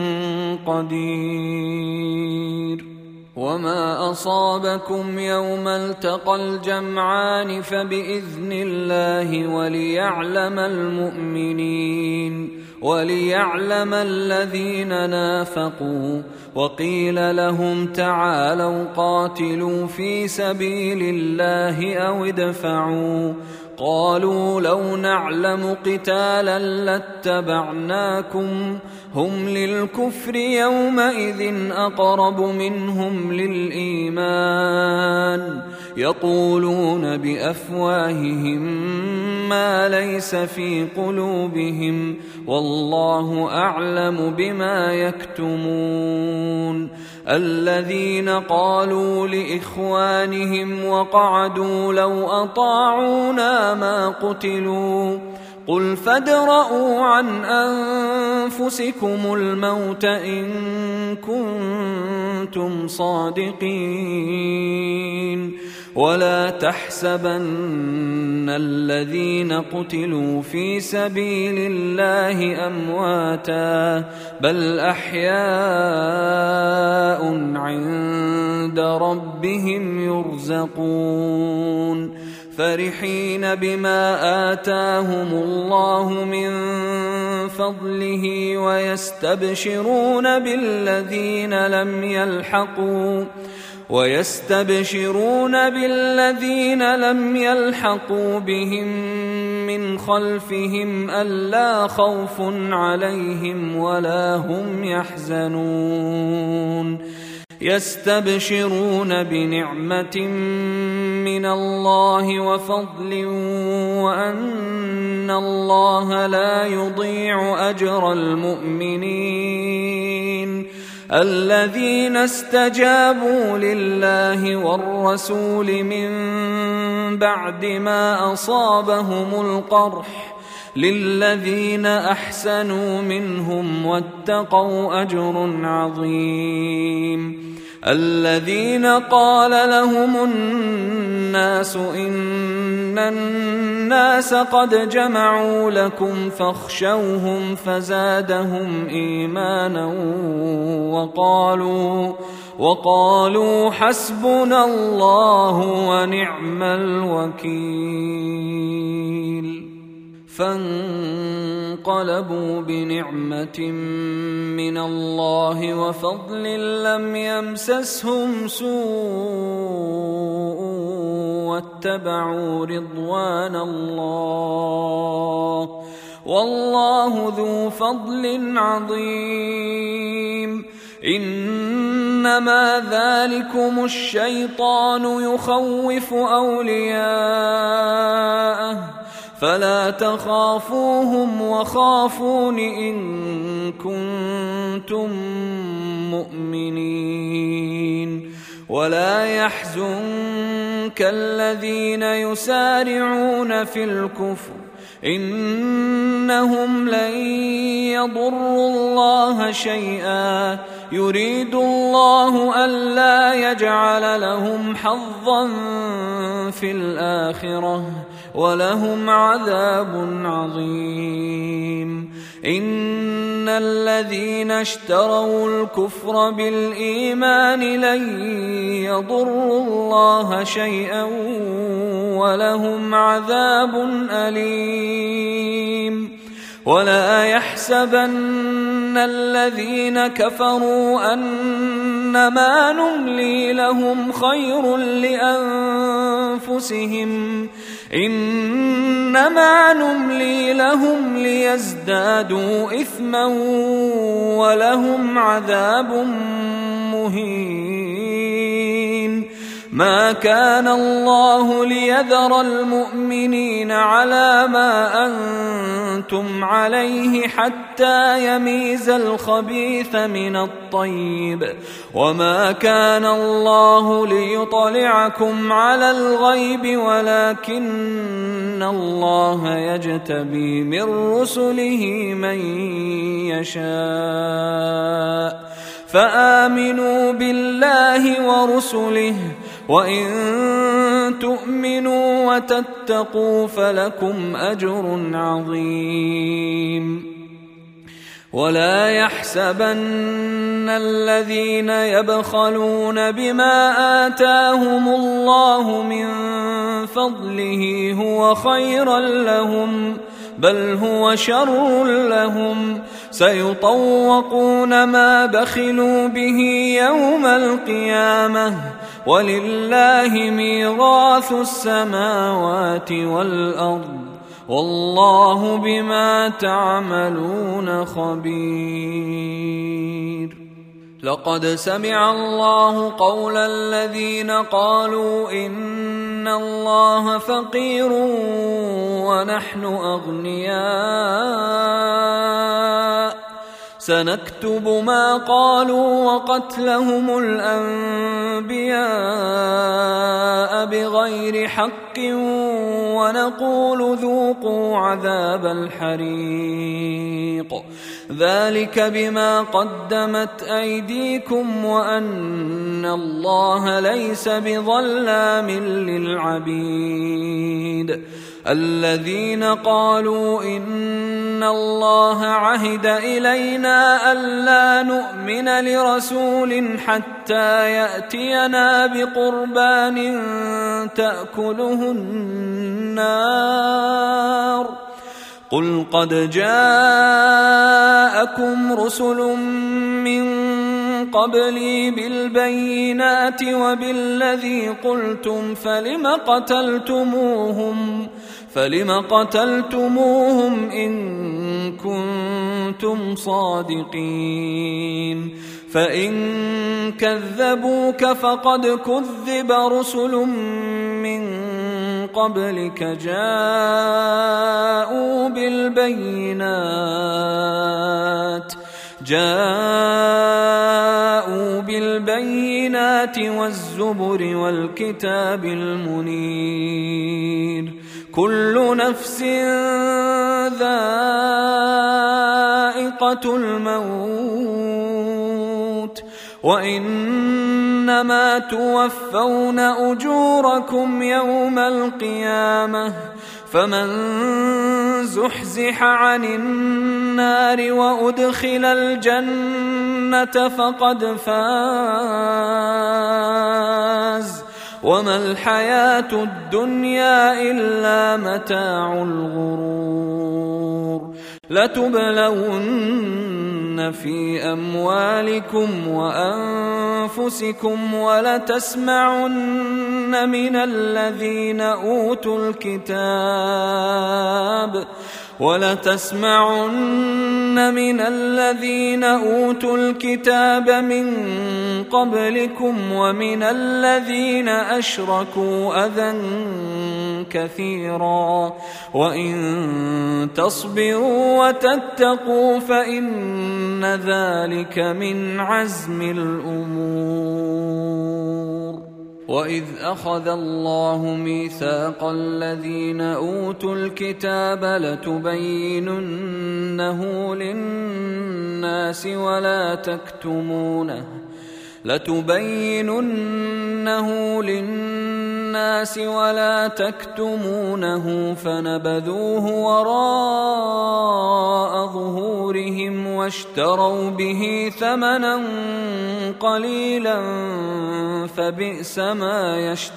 قدير. وما أصابكم يوم التقى الجمعان فبإذن الله وليعلم المؤمنين وليعلم الذين نافقوا. وقيل لهم تعالوا قاتلوا في سبيل الله أو ادفعوا. قالوا لو نعلم قتالا لاتبعناكم هم للكفر يومئذ أقرب منهم للإيمان يقولون بأفواههم ما ليس في قلوبهم والله أعلم بما يكتمون. الذين قالوا لإخوانهم وقعدوا لو أطاعونا ما قتلوا قل فادرءوا عن أنفسكم الموت إن كنتم صادقين. ولا تحسبن الذين قتلوا في سبيل الله أمواتا بل أحياء عند ربهم يرزقون فرحين بما آتاهم الله من فضله ويستبشرون بالذين لم يلحقوا ويستبشرون بالذين لم يلحقوا بهم من خلفهم ألا خوف عليهم ولا هم يحزنون. يستبشرون بنعمة من الله وفضل وأن الله لا يضيع أجر المؤمنين. الذين استجابوا لله والرسول من بعد ما أصابهم القرح للذين أحسنوا منهم واتقوا أجر عظيم. الذين قال لهم الناس إن الناس قد جمعوا لكم فاخشوهم فزادهم إيمانا وقالوا وقالوا حسبنا الله ونعم الوكيل. فانقلبوا بنعمة من الله وفضل لم يمسسهم سوء واتبعوا رضوان الله والله ذو فضل عظيم. إنما ذلكم الشيطان يخوف أولياءه فلا تخافوهم وخافون إن كنتم مؤمنين. ولا يحزنك الذين يسارعون في الكفر إنهم لن يضروا الله شيئا يريد الله ألا يجعل لهم حظا في الآخرة ولهم عذاب عظيم. إن الذين اشتروا الكفر بالإيمان لن يضروا الله شيئا ولهم عذاب أليم. ولا يحسبن الذين كفروا أنما نملي لهم خير لأنفسهم إنما نملي لهم ليزدادوا إثما ولهم عذاب مهين. ما كان الله ليذر المؤمنين على ما أنتم عليه حتى يميز الخبيث من الطيب وما كان الله ليطلعكم على الغيب ولكن الله يجتبي من رسله من يشاء فآمنوا بالله ورسله وإن تؤمنوا وتتقوا فلكم أجر عظيم. ولا يحسبن الذين يبخلون بما آتاهم الله من فضله هو خيرا لهم بل هو شر لهم سيطوقون ما بخلوا به يوم القيامة ولله ميراث السماوات والأرض والله بما تعملون خبير. لقد سمع الله قول الذين قالوا إن الله فقير ونحن أغنياء سنكتب ما قالوا وقتلهم الأنبياء بغير حق ونقول ذوقوا عذاب الحريق ذلك بما قدمت أيديكم وأن الله ليس بظلام للعبيد. الذين قالوا إن الله عهد إلينا ألا نؤمن لرسول حتى يأتينا بقربان تأكله النار قل قد جاءكم رسل من قبلي بالبينات وبالذي قلتم فلم قتلتموهم فلم قتلتموهم إن كنتم صادقين فإن كذبوك فقد كذب رسل من قبلك جاءوا بالبينات جاءوا بالبينات والزبر والكتاب المنير كل نفس ذائقة الموت وإنما توفون أجوركم يوم القيامة فمن زحزح عن النار وأدخل الجنة فقد فاز وما الحياة الدنيا إلا متاع الغرور. لتبلون في أموالكم وأنفسكم ولتسمعن من الذين أوتوا الكتاب ولتسمعن من الذين أوتوا الكتاب من قبلكم ومن الذين أشركوا أذى كثيرا وإن تصبروا وتتقوا فإن ذلك من عزم الأمور. وإذ أخذ الله ميثاق الذين أوتوا الكتاب لتبيننه للناس ولا تكتمونه لتبيننه للناس ولا تكتمونه فنبذوه وراء ظهورهم واشتروا به ثمنا قليلا فبئس ما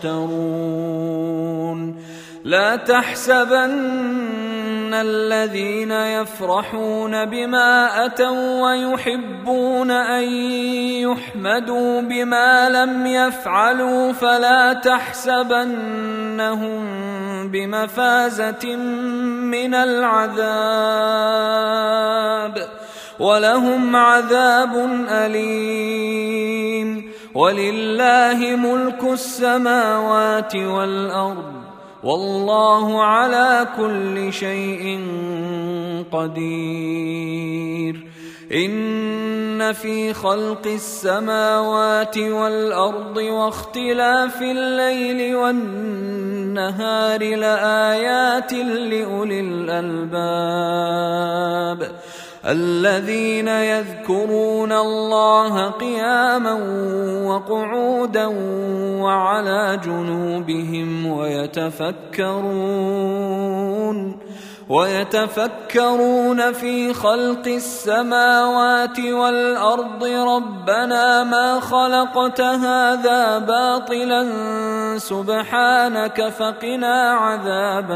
يشترون. لا تحسبن الذين يفرحون بما أتوا ويحبون أن يحمدوا بما لم يفعلوا فلا تحسبنهم بمفازة من العذاب ولهم عذاب أليم. ولله ملك السماوات والأرض والله على كل شيء قدير. إن في خلق السماوات والأرض واختلاف الليل والنهار لآيات لأولي الألباب الذين يذكرون الله قياما وقعودا وعلى جنوبهم ويتفكرون ويتفكرون في خلق السماوات والأرض ربنا ما خلقت هذا باطلا سبحانك فقنا عذاب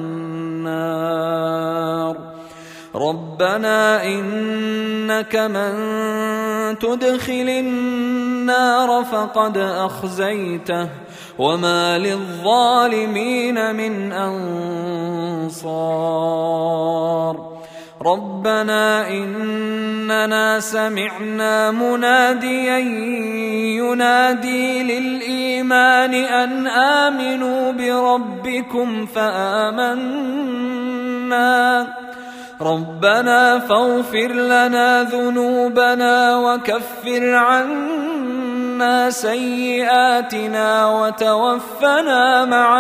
النار ربنا إنك من تدخل النار فقد أخزيته وما للظالمين من أنصار ربنا إننا سمعنا مناديا ينادي للإيمان أن آمنوا بربكم فآمنا ربنا فاغفر لنا ذنوبنا وكفر عنا سيئاتنا وتوفنا مع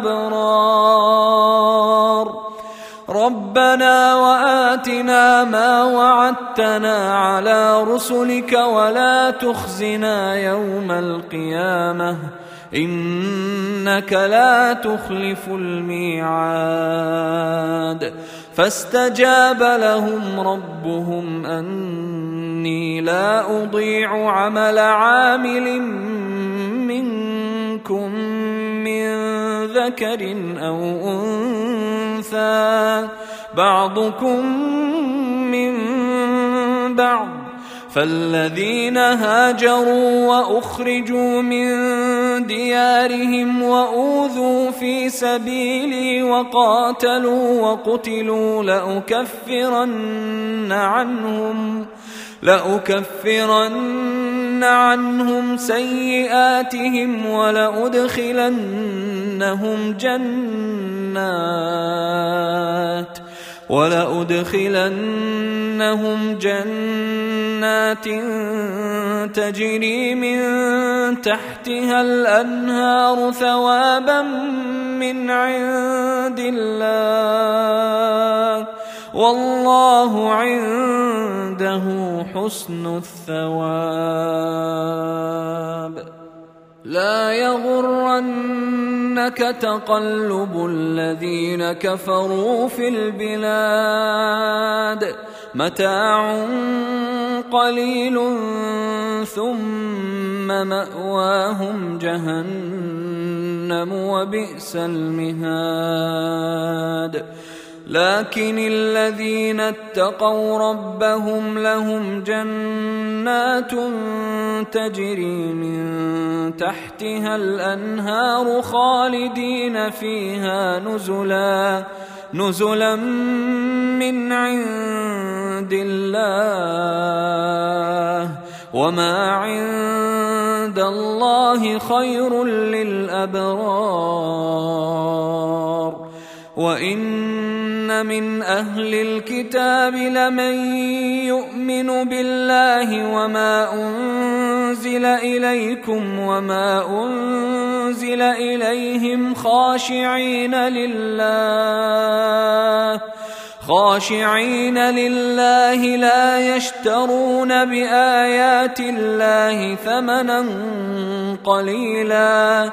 الأبرار ربنا وآتنا ما وعدتنا على رسلك ولا تخزنا يوم القيامة إنك لا تخلف الميعاد فاستجاب لهم ربهم أني لا أضيع عمل عامل منكم من ذكر أو أنثى بعضكم من بعض فالذين هاجروا وأخرجوا من ديارهم وأوذوا في سبيلي وقاتلوا وقتلوا لأكفرن عنهم لأكفرن عنهم سيئاتهم ولأدخلنهم جنات ولأدخلنهم جنات تجري من تحتها الأنهار ثوابا من عند الله والله عنده حسن الثواب لا يغرنك تقلب الذين كفروا في البلاد متاع قليل ثم مأواهم جهنم وبئس المهاد لكن الذين اتقوا ربهم لهم جنات تجري من تحتها الأنهار خالدين فيها نزلا نزلا من عند الله وما عند الله خير للأبرار وإن من أهل الكتاب لمن يؤمن بالله وما أنزل إليكم وما أنزل إليهم خاشعين لله خاشعين لله لا يشترون بآيات الله ثمنا قليلا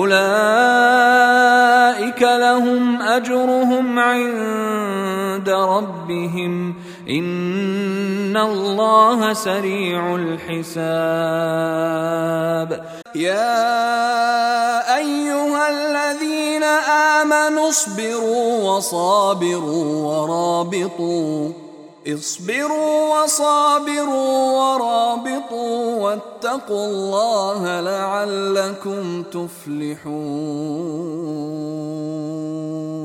أولئك لهم أجرهم عند ربهم إن الله سريع الحساب يا أيها الذين آمنوا اصبروا وصابروا ورابطوا اصبروا وصابروا ورابطوا واتقوا الله لعلكم تفلحون